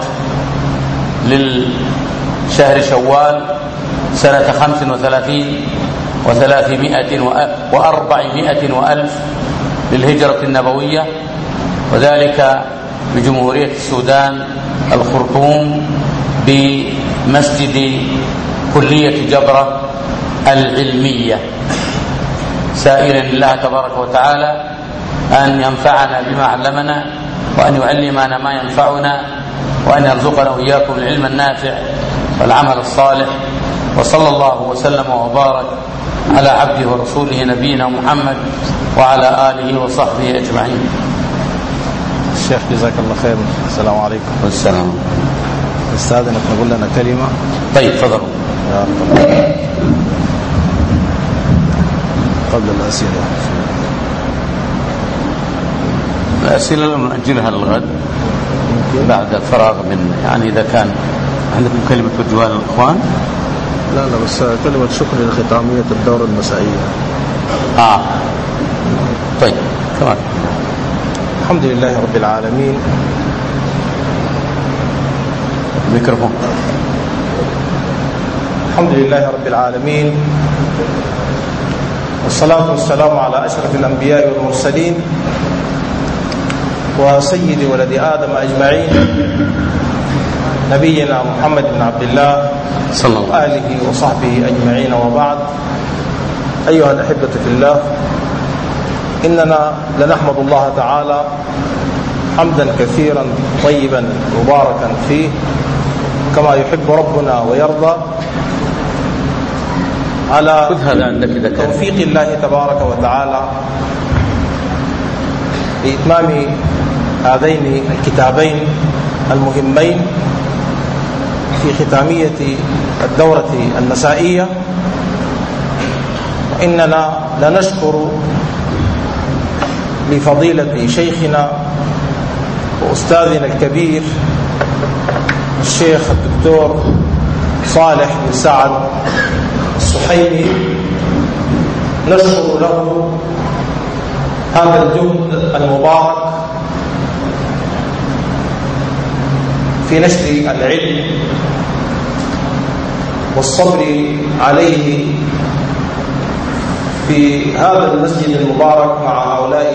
للشهر شوال سنة خمس وثلاثين وثلاثمائة وأربعمائة وألف للهجرة النبوية، وذلك بجمهورية السودان الخرطوم بمسجد كلية جبرة العلمية، سائلا الله تبارك وتعالى أن ينفعنا بما علمنا، وأن يعلمنا ما ينفعنا، وأن يرزقنا وإياكم العلم النافع والعمل الصالح. وصلى الله وسلم وبارك على عبده ورسوله نبينا محمد وعلى آله وصحبه أجمعين. الشيخ جزاك الله خير. السلام عليكم. والسلام. استاذنك نقول لنا كلمة. طيب تفضلوا. قبل الأسئلة الأسئلة نأجلها للغد بعد الفراغ من، يعني إذا كان عندكم كلمة توجهها للإخوان. لا لا بس كلمة شكر لختامية الدورة المسائية. آه طيب كمان. الحمد لله رب العالمين. الميكروفون. الحمد لله رب العالمين، والصلاة والسلام على أشرف الأنبياء والمرسلين وسيد ولد آدم أجمعين، نبينا محمد بن عبد الله صلى الله عليه وسلم وآله وصحبه أجمعين، وبعد. أيها الأحبة في الله، إننا لنحمد الله تعالى حمدا كثيرا طيبا مباركا فيه كما يحب ربنا ويرضى على توفيق الله تبارك وتعالى لإتمام هذين الكتابين المهمين في ختامية الدورة المسائية. إننا لنشكر لفضيلة شيخنا وأستاذنا الكبير الشيخ الدكتور صالح بن سعد السحيمي، نشكر له هذا الجهد المبارك في نشر العلم والصبر عليه في هذا المسجد المبارك مع هؤلاء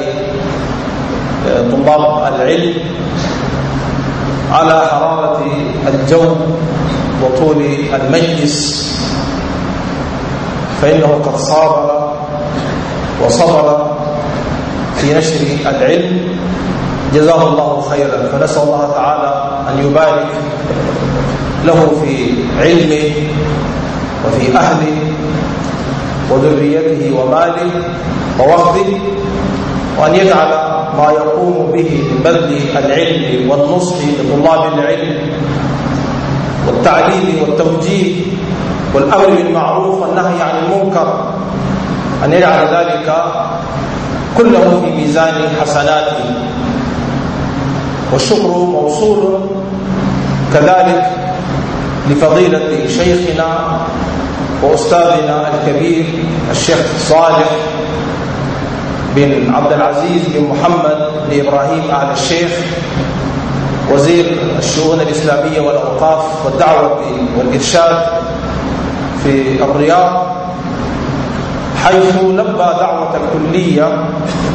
طلاب العلم على حرارة الجو وطول المجلس. فإنه قد صابر وصبر في نشر العلم، جزاه الله خيرا. فنسأل الله تعالى أن يبارك له في علمه وفي أهله وذريته وماله ووقته، وأن يجعل ما يقوم به من بذل العلم والنصح لطلاب العلم والتعليم والتوجيه والأمر بالمعروف والنهي عن المنكر، أن يجعل ذلك كله في ميزان حسناته. والشكر موصول كذلك لفضيلة شيخنا وأستاذنا الكبير الشيخ صالح بن عبد العزيز بن محمد بن إبراهيم آل الشيخ، وزير الشؤون الإسلامية والأوقاف والدعوة والإرشاد في الرياض، حيث لبى دعوة الكلية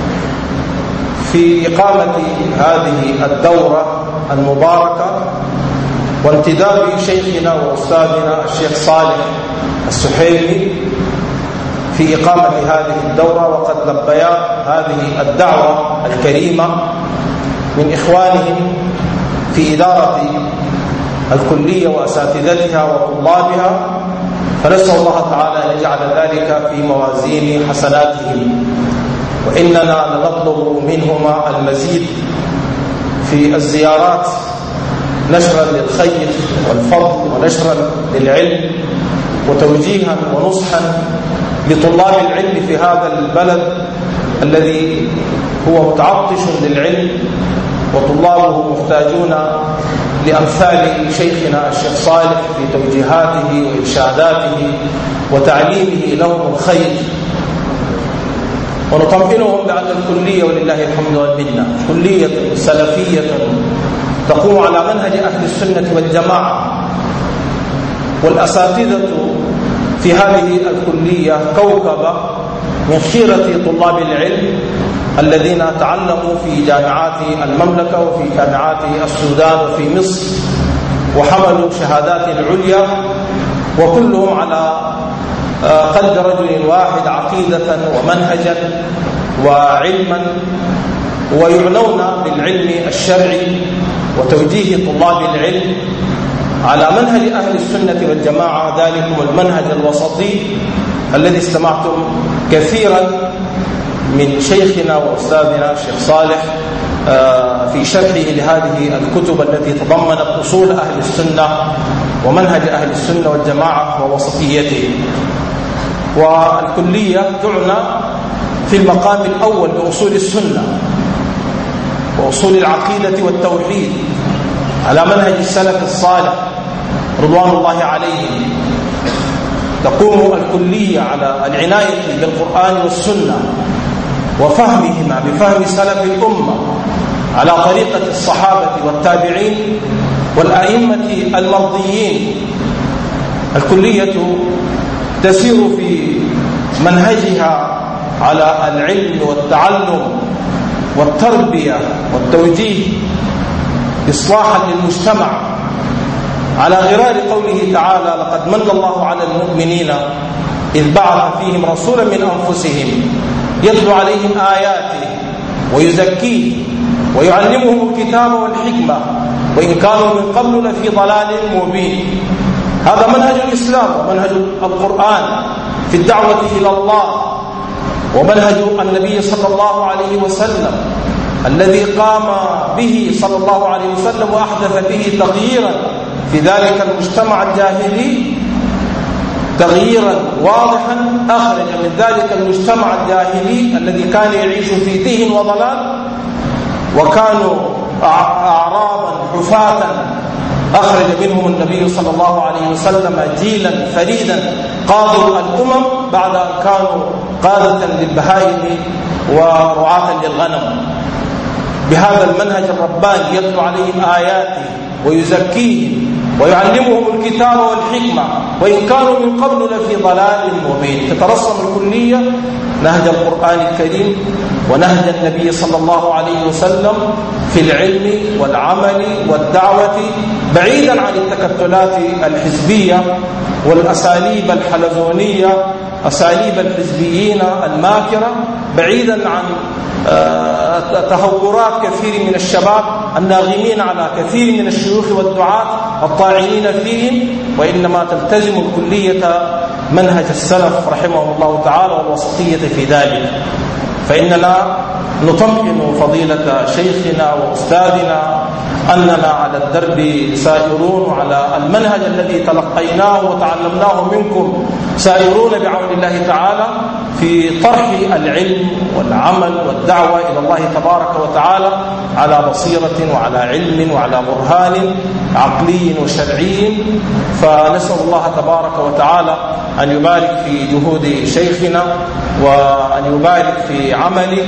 في إقامة هذه الدورة المباركة، وانتداب شيخنا وأستاذنا الشيخ صالح السحيمي في إقامة هذه الدورة، وقد لبيا هذه الدعوة الكريمة من إخوانهم في إدارة الكلية وأساتذتها وطلابها، فنسأل الله تعالى أن يجعل ذلك في موازين حسناتهم. وإننا لنطلب منهما المزيد في الزيارات نشرا للخير والفضل ونشرا للعلم وتوجيها ونصحا لطلاب العلم في هذا البلد الذي هو متعطش للعلم، وطلابه محتاجون لأمثال شيخنا الشيخ صالح في توجيهاته وإرشاداته وتعليمه لهم الخير. ونطمئنهم بأن الكلية ولله الحمد والمنة كلية سلفية تقوم على منهج أهل السنة والجماعة، والأساتذة في هذه الكلية كوكبة من خيرة طلاب العلم الذين تعلموا في جامعات المملكة وفي جامعات السودان وفي مصر وحملوا شهادات عليا، وكلهم على قلب رجل واحد عقيدة ومنهجا وعلما، ويعنون بالعلم الشرعي وتوجيه طلاب العلم على منهج أهل السنة والجماعة، ذلكم المنهج الوسطي الذي استمعتم كثيرا من شيخنا وأستاذنا الشيخ صالح في شرحه لهذه الكتب التي تضمنت أصول أهل السنة ومنهج أهل السنة والجماعة ووسطيته. والكلية تعنى في المقام الأول بأصول السنة وأصول العقيدة والتوحيد على منهج السلف الصالح رضوان الله عليهم. تقوم الكلية على العناية بالقرآن والسنة وفهمهما بفهم سلف الأمة على طريقة الصحابة والتابعين والأئمة المرضيين. الكلية تسير في منهجها على العلم والتعلم والتربية والتوجيه إصلاحا للمجتمع على غرار قوله تعالى: لقد من الله على المؤمنين إذ بعث فيهم رسولا من أنفسهم يتلو عليهم آياته ويزكيهم ويعلمهم الكتاب والحكمة وإن كانوا من قبل لفي ضلال مبين. هذا منهج الإسلام ومنهج القرآن في الدعوة إلى الله، ومنهج النبي صلى الله عليه وسلم الذي قام به صلى الله عليه وسلم وأحدث به تغييرا في ذلك المجتمع الجاهلي، تغييرا واضحا أخرج من ذلك المجتمع الجاهلي الذي كان يعيش في تيه وضلال وكانوا أعرابا حفاة، أخرج منهم النبي صلى الله عليه وسلم جيلا فريدا قادوا الأمم بعد أن كانوا قادة للبهائم ورعاة للغنم. بهذا المنهج الرباني يتلو عليهم آياته ويزكيهم ويعلمهم الكتاب والحكمة وإن كانوا من قبل لفي ضلال مبين. تترسم الكلية نهج القرآن الكريم ونهج النبي صلى الله عليه وسلم في العلم والعمل والدعوة، بعيدا عن التكتلات الحزبية والأساليب الحلزونية أساليب الحزبيين الماكرة، بعيدا عن تهورات كثير من الشباب الناغمين على كثير من الشيوخ والدعاة الطاعنين فيهم، وإنما تلتزم الكلية منهج السلف رحمه الله تعالى والوسطية في ذلك. فإننا نطمئن فضيلة شيخنا وأستاذنا أننا على الدرب سائرون، وعلى المنهج الذي تلقيناه وتعلمناه منكم سائرون بعون الله تعالى في طرح العلم والعمل والدعوة إلى الله تبارك وتعالى على بصيرة وعلى علم وعلى برهان عقلي وشرعي. فنسأل الله تبارك وتعالى أن يبارك في جهود شيخنا وأن يبارك في عمله،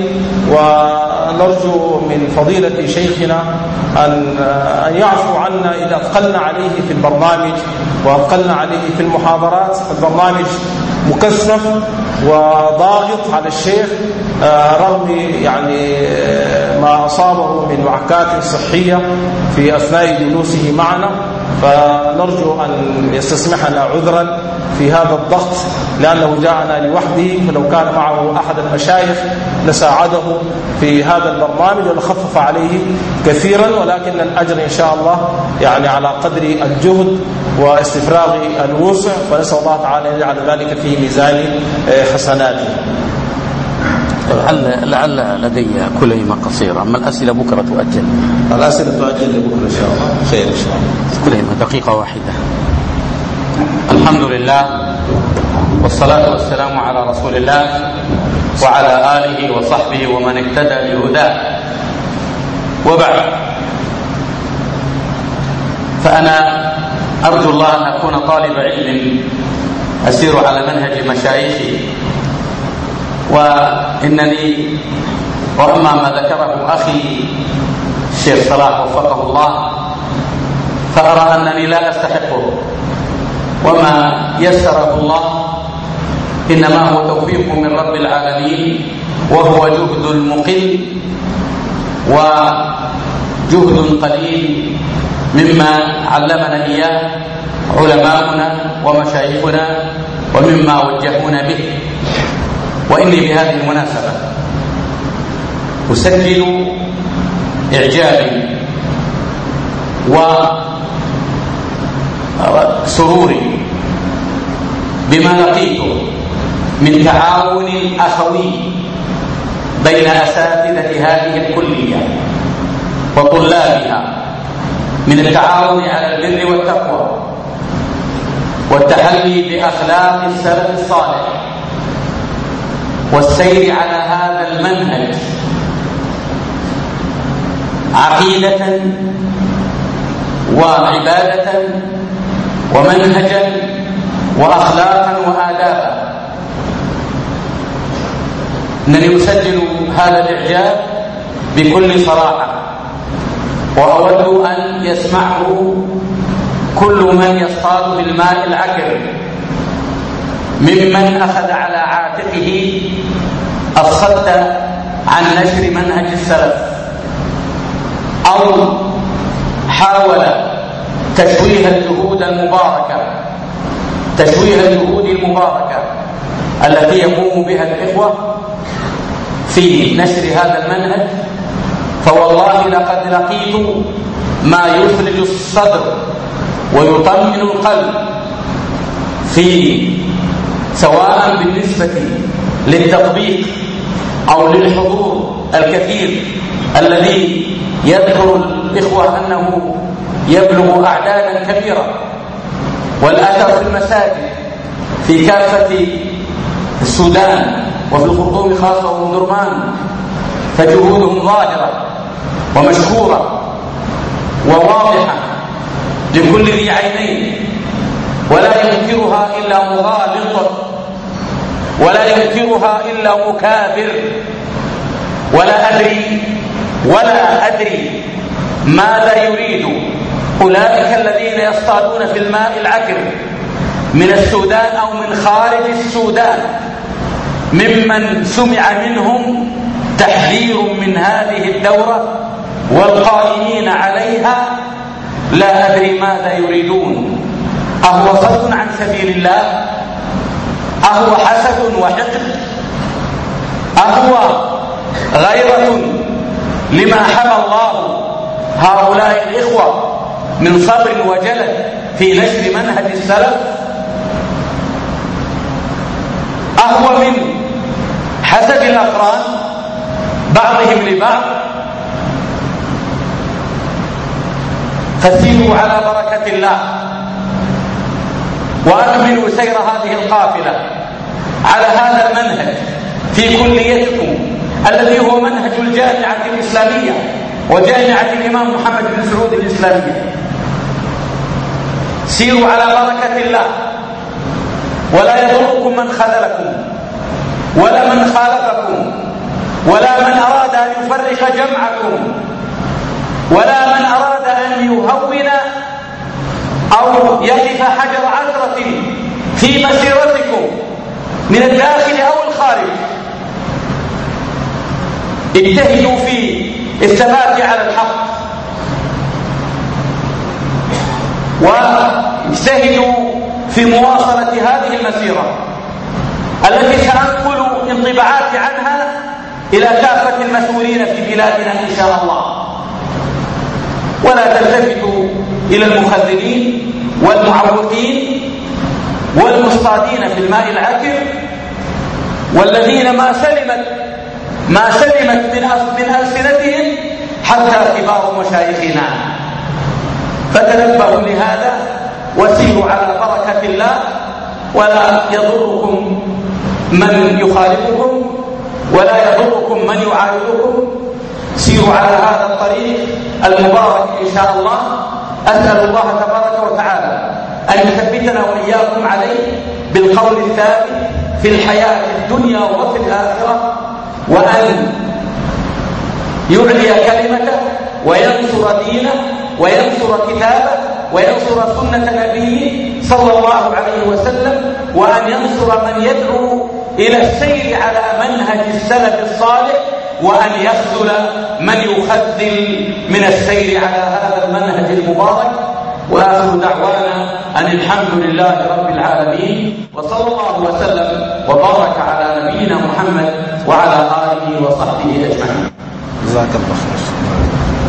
ونرجو من فضيلة شيخنا أن أن يعفو عنا إذا أثقلنا عليه في البرنامج وأثقلنا عليه في المحاضرات. البرنامج مكثف وضاغط على الشيخ رغم يعني ما أصابه من وعكات صحية في أثناء جلوسه معنا، فنرجو أن يستسمحنا عذرا في هذا الضغط لأنه جاءنا لوحده، فلو كان معه أحد المشايخ لساعده في هذا البرنامج ولخفف عليه كثيرا، ولكن الأجر إن شاء الله يعني على قدر الجهد واستفراغ الوسع، ونسأل الله تعالى أن يجعل ذلك في ميزان حسناته. لعل لعل لدي كلمة قصيرة، أما الأسئلة بكرة تؤجل. الأسئلة تؤجل لبكرة إن شاء الله. خير إن شاء الله. كلمة دقيقة واحدة. الحمد لله والصلاة والسلام على رسول الله وعلى آله وصحبه ومن اهتدى بهداه، وبعد. فأنا أرجو الله أن أكون طالب علم أسير على منهج مشايخي، وإنني وأما ما ذكره أخي الشيخ صلاح وفقه الله فأرى أنني لا أستحقه، وما يسره الله إنما هو توفيق من رب العالمين، وهو جهد المقل وجهد قليل مما علمنا إياه علماؤنا ومشايخنا ومما وجهونا به. وإني بهذه المناسبة أسجل إعجابي وسروري بما لقيته من تعاون أخوي بين أساتذة هذه الكلية وطلابها، من التعاون على البر والتقوى والتحلي بأخلاق السلف الصالح والسير على هذا المنهج عقيدة وعبادة ومنهجا وأخلاقا وآدابا. أنني أسجل هذا الإعجاب بكل صراحة، وأود أن يسمعه كل من يصطاد بالماء العكر ممن أخذ على عاتقه الصد عن نشر منهج السلف، أو حاول تشويه الجهود المباركة تشويه الجهود المباركة التي يقوم بها الإخوة في نشر هذا المنهج. فوالله لقد لقيت ما يثلج الصدر ويطمئن القلب في سواء بالنسبة للتطبيق أو للحضور الكثير الذي يذكر الإخوة أنه يبلغ أعدادا كبيرة، والأثر في المساجد في كافة السودان وفي الخرطوم خاصة ومدرمان، فجهودهم ظاهرة ومشكورة وواضحة لكل ذي عينين، ولا ينكرها إلا مغالط، ولا ينكرها إلا مكابر. ولا أدري ولا أدري ماذا يريد أولئك الذين يصطادون في الماء العكر من السودان أو من خارج السودان، ممن سمع منهم تحذير من هذه الدورة والقائمين عليها. لا أدري ماذا يريدون، أهو صد عن سبيل الله أهو حسد وحقد؟ أهو غيرة لما حمى الله هؤلاء الإخوة من صبر وجلد في نشر منهج السلف؟ أهو من حسد الأقران بعضهم لبعض؟ فسيروا على بركة الله وأكملوا سير هذه القافلة على هذا المنهج في كليتكم الذي هو منهج الجامعة الإسلامية وجامعة الإمام محمد بن سعود الإسلامية. سيروا على بركة الله، ولا يضركم من خذلكم ولا من خالفكم ولا من أراد أن يفرق جمعكم ولا من أراد أن يهون أو يقف حجر عثرة في مسيرتكم من الداخل أو الخارج. اجتهدوا في الثبات على الحق، واجتهدوا في مواصلة هذه المسيرة التي سأنقل انطباعات عنها إلى كافة المسؤولين في بلادنا إن شاء الله. ولا تلتفتوا إلى المخذلين والمعوقين والمصطادين في الماء العكر والذين ما سلمت ما سلمت من من ألسنتهم حتى كبار مشايخنا. فتنبهوا لهذا وسيروا على بركة الله، ولا يضركم من يخالفكم ولا يضركم من يعارضكم. سيروا على هذا الطريق المبارك إن شاء الله. أسأل الله تبارك وتعالى أن يثبتنا وإياكم عليه بالقول الثابت في الحياة الدنيا وفي الآخرة، وأن يعلي كلمته وينصر دينه وينصر كتابه وينصر سنة نبيه صلى الله عليه وسلم، وأن ينصر من يدعو إلى السير على منهج السلف الصالح، وأن يخذل من يخذل من السير على هذا المنهج المبارك. وآخر دعوانا أن الحمد لله رب العالمين، وصلى الله وسلم وبارك على نبينا محمد وعلى آله وصحبه أجمعين. جزاك الله خير.